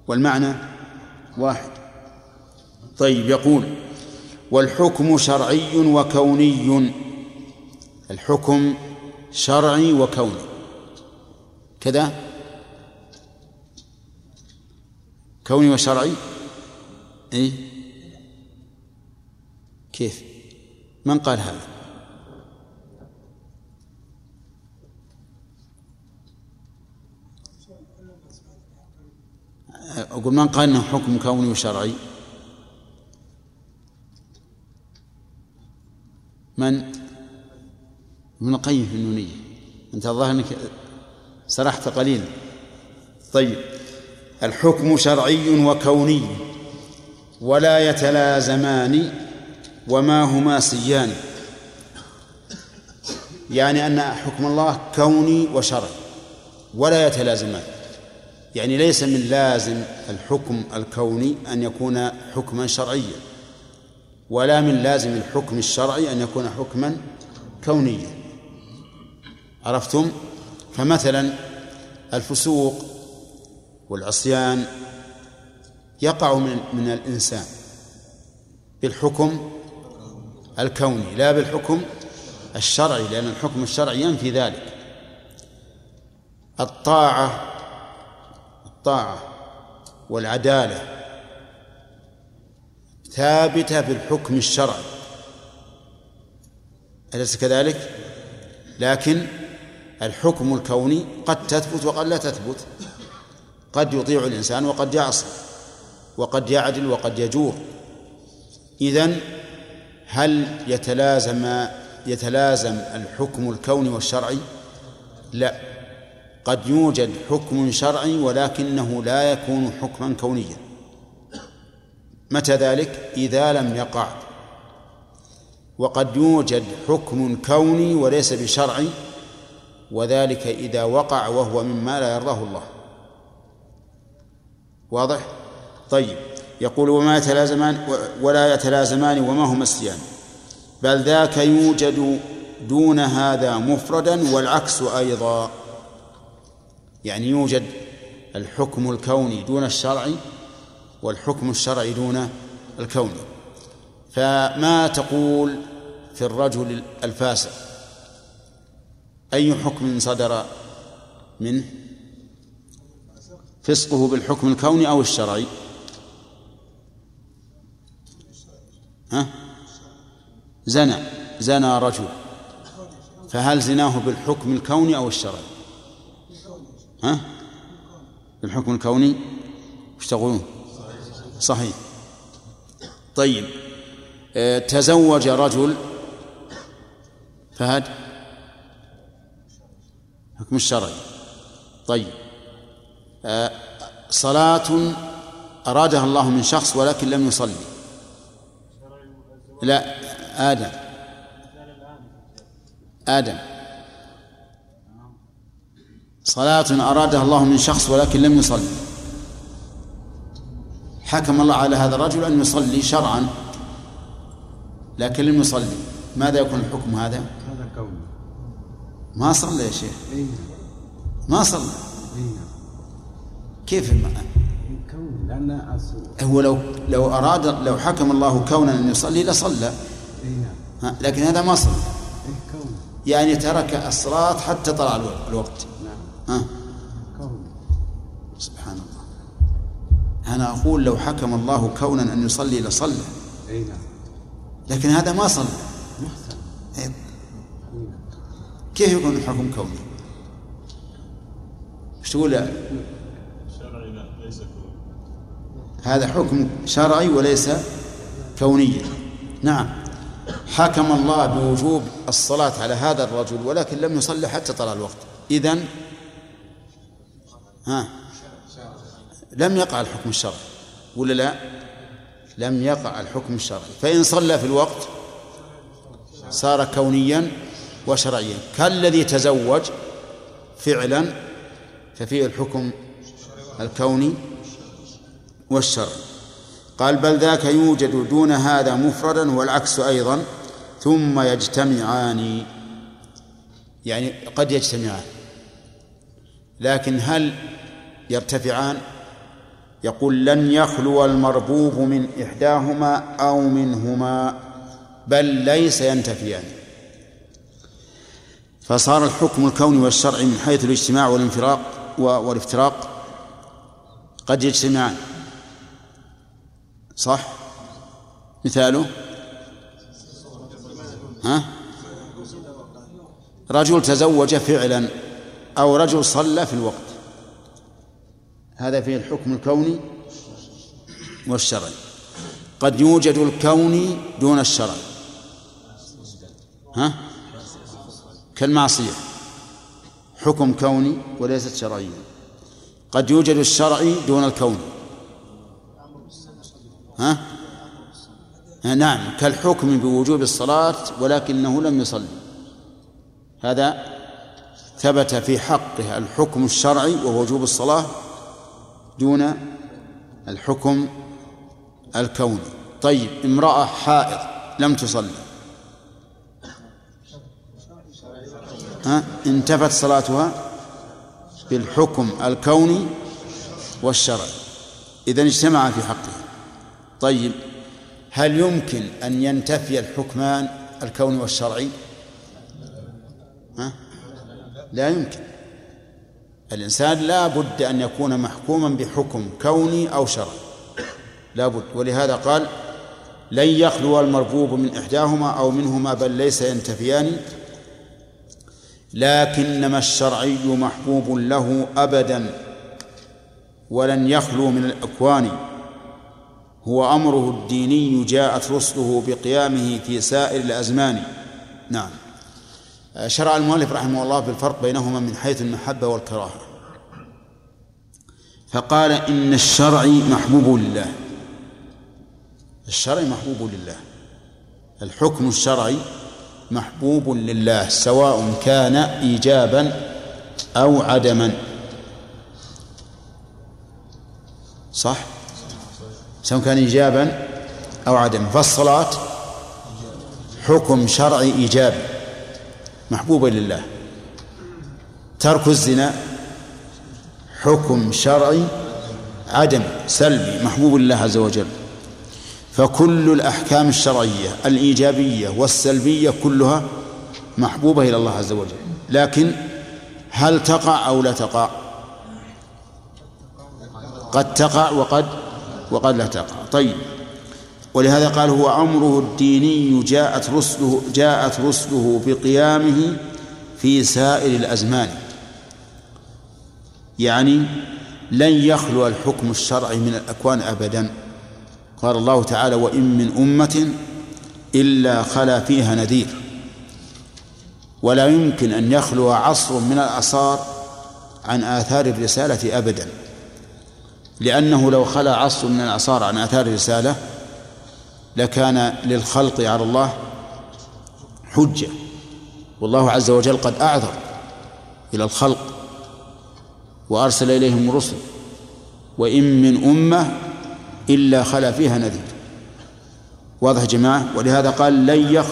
والمعنى واحد. طيب، يقول والحكم شرعي وكوني. الحكم شرعي وكوني كذا، كوني وشرعي. إيه؟ كيف؟ من قال هذا؟ أقول من قال أنه حكم كوني وشرعي؟ من؟ ابن القيم في النونية. أنت الظاهر أنك سرحت قليلا. طيب، الحكم شرعي وكوني ولا يتلازمان وما هما سيان. يعني أن حكم الله كوني وشرعي ولا يتلازمان، يعني ليس من لازم الحكم الكوني أن يكون حكما شرعيا، ولا من لازم الحكم الشرعي أن يكون حكما كونيا. عرفتم؟ فمثلا الفسوق والعصيان يقع من الإنسان بالحكم الكوني لا بالحكم الشرعي، لأن الحكم الشرعي ينفي ذلك. الطاعة والعدالة ثابتة بالحكم الشرعي، أليس كذلك؟ لكن الحكم الكوني قد تثبت وقد لا تثبت، قد يطيع الإنسان وقد يعصي، وقد يعدل وقد يجور. إذن هل يتلازم الحكم الكوني والشرعي؟ لا، قد يوجد حكم شرعي ولكنه لا يكون حكما كونيا. متى ذلك؟ إذا لم يقع. وقد يوجد حكم كوني وليس بشرعي، وذلك إذا وقع وهو مما لا يرضاه الله. واضح؟ طيب، يقول ولا يتلازمان وما هما السيان، بل ذاك يوجد دون هذا مفردا والعكس أيضا. يعني يوجد الحكم الكوني دون الشرعي والحكم الشرعي دون الكوني. فما تقول في الرجل الفاسق؟ أي حكم صدر منه؟ فسقه بالحكم الكوني أو الشرعي؟ زنى رجل، فهل زناه بالحكم الكوني أو الشرعي؟ بالحكم الكوني. وش تقولون؟ صحيح. طيب، تزوج رجل، فهد حكم الشرعي. طيب، صلاة أرادها الله من شخص ولكن لم يصلي. لا، آدم صلاة أرادها الله من شخص ولكن لم يصلي، حكم الله على هذا الرجل أن يصلي شرعا لكن لم يصلي. ماذا يكون الحكم هذا؟ هذا كوني. ما صلى يا شيخ، ما صلى. كيف كوني؟ لأن هو لو حكم الله كونا أن يصلي لصلى، لكن هذا ما صلى، يعني ترك الصلاة حتى طلع الوقت. كوني. سبحان الله. أنا أقول لو حكم الله كونا أن يصلي لصلى، لكن هذا ما صلى. كيف يكون الحكم كوني؟ ايش تقول؟ شرعي لا، ليس كوني. هذا حكم شرعي وليس كونيا. نعم، حكم الله بوجوب الصلاة على هذا الرجل ولكن لم يصلي حتى طلع الوقت. إذن لم يقع الحكم الشرعي ولا لا؟ لم يقع الحكم الشرعي. فإن صلى في الوقت صار كونيا وشرعيا، كالذي تزوج فعلا ففيه الحكم الكوني والشرعي. قال بل ذاك يوجد دون هذا مفردا والعكس أيضا ثم يجتمعان. يعني قد يجتمعان، لكن هل يرتفعان؟ يقول لن يخلو المربوب من إحداهما أو منهما بل ليس ينتفيان. فصار الحكم الكوني والشرعي من حيث الاجتماع والافتراق قد يجتمعان، صح؟ مثاله رجل تزوج فعلا أو رجل صلى في الوقت، هذا فيه الحكم الكوني والشرعي. قد يوجد الكوني دون الشرعي، كالمعصية حكم كوني وليست شرعيا. قد يوجد الشرعي دون الكوني، نعم، كالحكم بوجوب الصلاة ولكنه لم يصلي، هذا ثبت في حقه الحكم الشرعي ووجوب الصلاة دون الحكم الكوني. طيب، امرأة حائض لم تصلي، انتفت صلاتها بالحكم الكوني والشرعي، إذن اجتمع في حقه. طيب، هل يمكن أن ينتفي الحكمان الكوني والشرعي؟ لا يمكن. الإنسان لا بد أن يكون محكوما بحكم كوني أو شرعي، لا بد. ولهذا قال لن يخلو المربوب من إحداهما أو منهما بل ليس ينتفيان، لكنما الشرعي محبوب له أبدا ولن يخلو من الأكوان، هو أمره الديني جاءت رسله بقيامه في سائر الأزمان. نعم. شرع المؤلف رحمه الله بالفرق بينهما من حيث المحبة والكراهة، فقال إن الشرع محبوب لله، الشرع محبوب لله، الحكم الشرعي محبوب لله سواء كان إيجابا أو عدما، صح؟ سواء كان إيجابا أو عدما. فالصلاة حكم شرعي إيجابي محبوب لله، ترك الزنا حكم شرعي عدم سلبي محبوب لله عز وجل. فكل الأحكام الشرعية الإيجابية والسلبية كلها محبوبة إلى الله عز وجل، لكن هل تقع أو لا تقع؟ قد تقع وقد لا تقع. طيب، ولهذا قال هو أمره الديني جاءت رسله بقيامه في سائر الأزمان، يعني لن يخلو الحكم الشرعي من الأكوان أبدا. قال الله تعالى وإن من أمة إلا خلا فيها نذير، ولا يمكن أن يخلو عصر من الأعصار عن آثار الرسالة أبدا، لأنه لو خلا عصر من الأعصار عن آثار الرسالة لكان للخلق على الله حجة، والله عز وجل قد أعذر إلى الخلق وأرسل إليهم رسل، وإن من أمة إلا خلا فيها نذير. واضح جماعة؟ ولهذا قال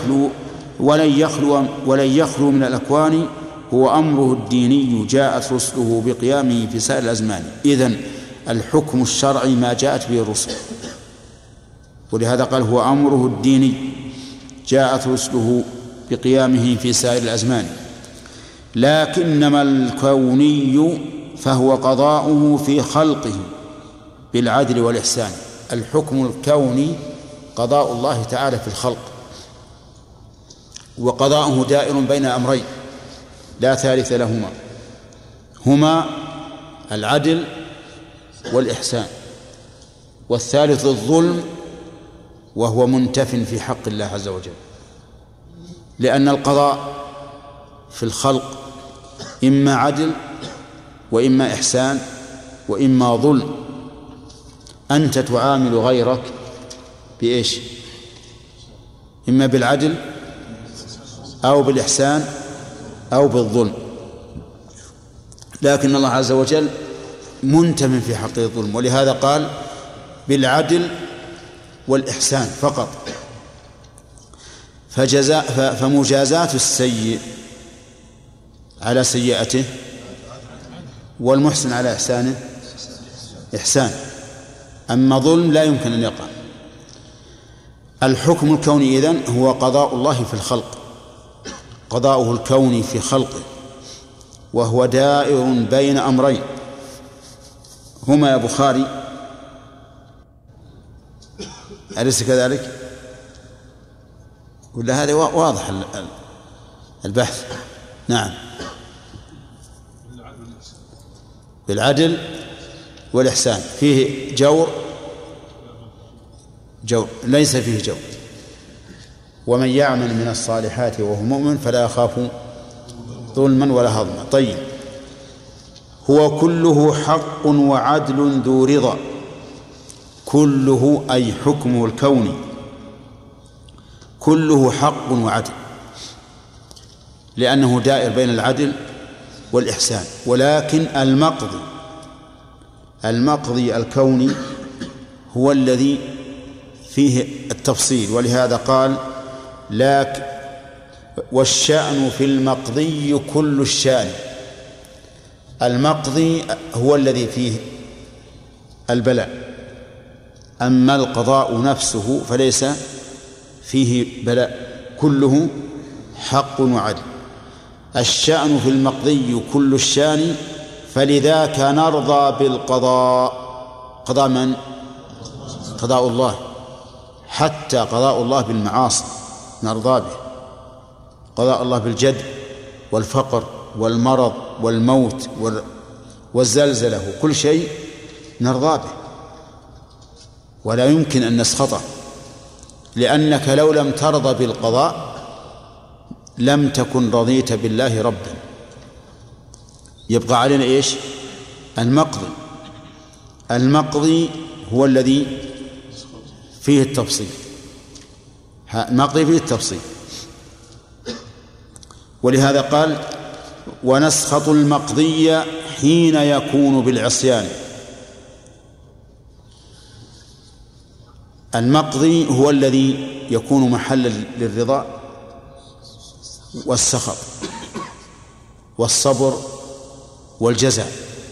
ولن يخلو من الأكوان هو أمره الديني جاءت رسله بقيامه في سائر الأزمان. إذن الحكم الشرعي ما جاءت به الرسل، ولهذا قال هو أمره الديني جاءت رسله بقيامه في سائر الأزمان. لكنما الكوني فهو قضاؤه في خلقه بالعدل والإحسان. الحكم الكوني قضاء الله تعالى في الخلق، وقضاؤه دائر بين أمرين لا ثالث لهما، هما العدل والإحسان، والثالث الظلم وهو منتف في حق الله عز وجل، لأن القضاء في الخلق إما عدل وإما إحسان وإما ظلم. أنت تعامل غيرك بإيش؟ إما بالعدل أو بالإحسان أو بالظلم، لكن الله عز وجل منتم في حق الظلم، ولهذا قال بالعدل والإحسان فقط. فمجازات السيء على سيئته والمحسن على إحسانه إحسان، أما ظلم لا يمكن أن يقع. الحكم الكوني إذن هو قضاء الله في الخلق، قضاؤه الكوني في خلقه، وهو دائر بين أمرين هما يا بخاري، أليس كذلك؟ ولا هذا واضح البحث؟ نعم، بالعدل والإحسان. فيه جور ليس فيه جور. ومن يعمل من الصالحات وهو مؤمن فلا يخاف ظلما ولا هضما. طيب، هو كله حق وعدل ذو رضا. كله أي حكمه الكوني كله حق وعدل، لأنه دائر بين العدل والإحسان. ولكن المقضي الكوني هو الذي فيه التفصيل، ولهذا قال والشأن في المقضي كل الشأن. المقضي هو الذي فيه البلاء، أما القضاء نفسه فليس فيه بلاء، كله حق وعدل. الشأن في المقضي كل الشأن، فلذاك نرضى بالقضاء. قضاء من؟ قضاء الله، حتى قضاء الله بالمعاصي نرضى به، قضاء الله بالجد والفقر والمرض والموت والزلزلة وكل شيء نرضى به، ولا يمكن أن نسخطه، لأنك لو لم ترضى بالقضاء لم تكن رضيت بالله ربا. يبقى علينا إيش؟ المقضي هو الذي فيه التفصيل، المقضي فيه التفصيل. ولهذا قال ونسخط المقضي حين يكون بالعصيان. المقضي هو الذي يكون محلا للرضا والسخط والصبر والجزع.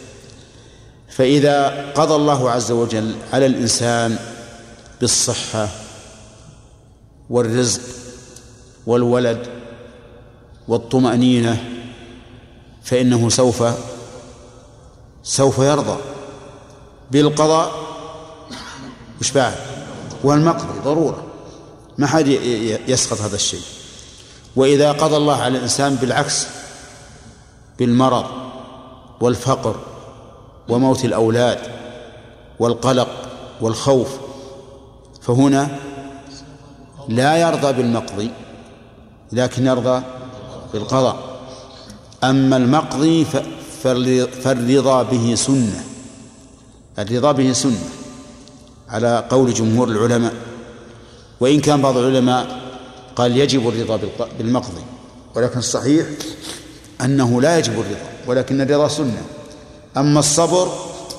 فإذا قضى الله عز وجل على الإنسان بالصحة والرزق والولد والطمأنينة فإنه سوف يرضى بالقضاء. وش بعد؟ والمقضي ضرورة، ما حد يسقط هذا الشيء. وإذا قضى الله على الإنسان بالعكس، بالمرض والفقر وموت الأولاد والقلق والخوف، فهنا لا يرضى بالمقضي لكن يرضى بالقضاء. أما المقضي فالرضا به سنة، الرضا به سنة على قول جمهور العلماء، وإن كان بعض العلماء قال يجب الرضا بالمقضي، ولكن الصحيح أنه لا يجب الرضا، ولكن الرضا سنة. أما الصبر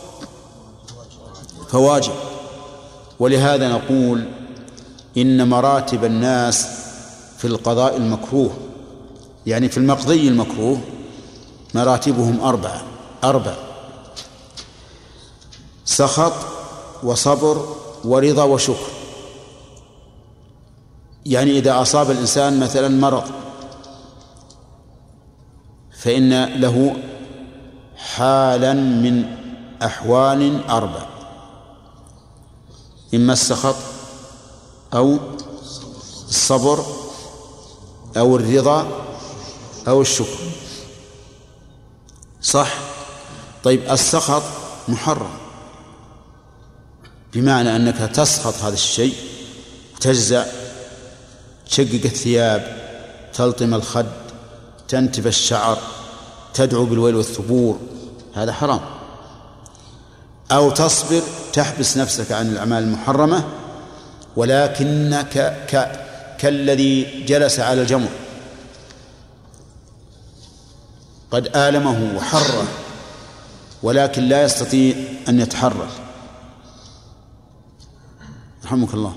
فواجب. ولهذا نقول إن مراتب الناس في القضاء المكروه، يعني في المقضي المكروه، مراتبهم أربع: سخط وصبر ورضا وشكر. يعني إذا أصاب الإنسان مثلا مرض فإن له حالا من أحوال 4: إما السخط أو الصبر أو الرضا أو الشكر، صح؟ طيب، السخط محرم، بمعنى أنك تسخط هذا الشيء، تجزع، تشقق الثياب، تلطم الخد، تنتف الشعر، تدعو بالويل والثبور، هذا حرام. أو تصبر، تحبس نفسك عن الأعمال المحرمة، ولكنك كالذي جلس على الجمر قد آلمه وحره ولكن لا يستطيع أن يتحرك، رحمك الله،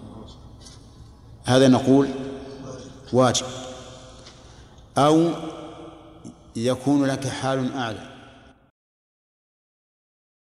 هذا نقول واجب. أو يكون لك حال أعلى،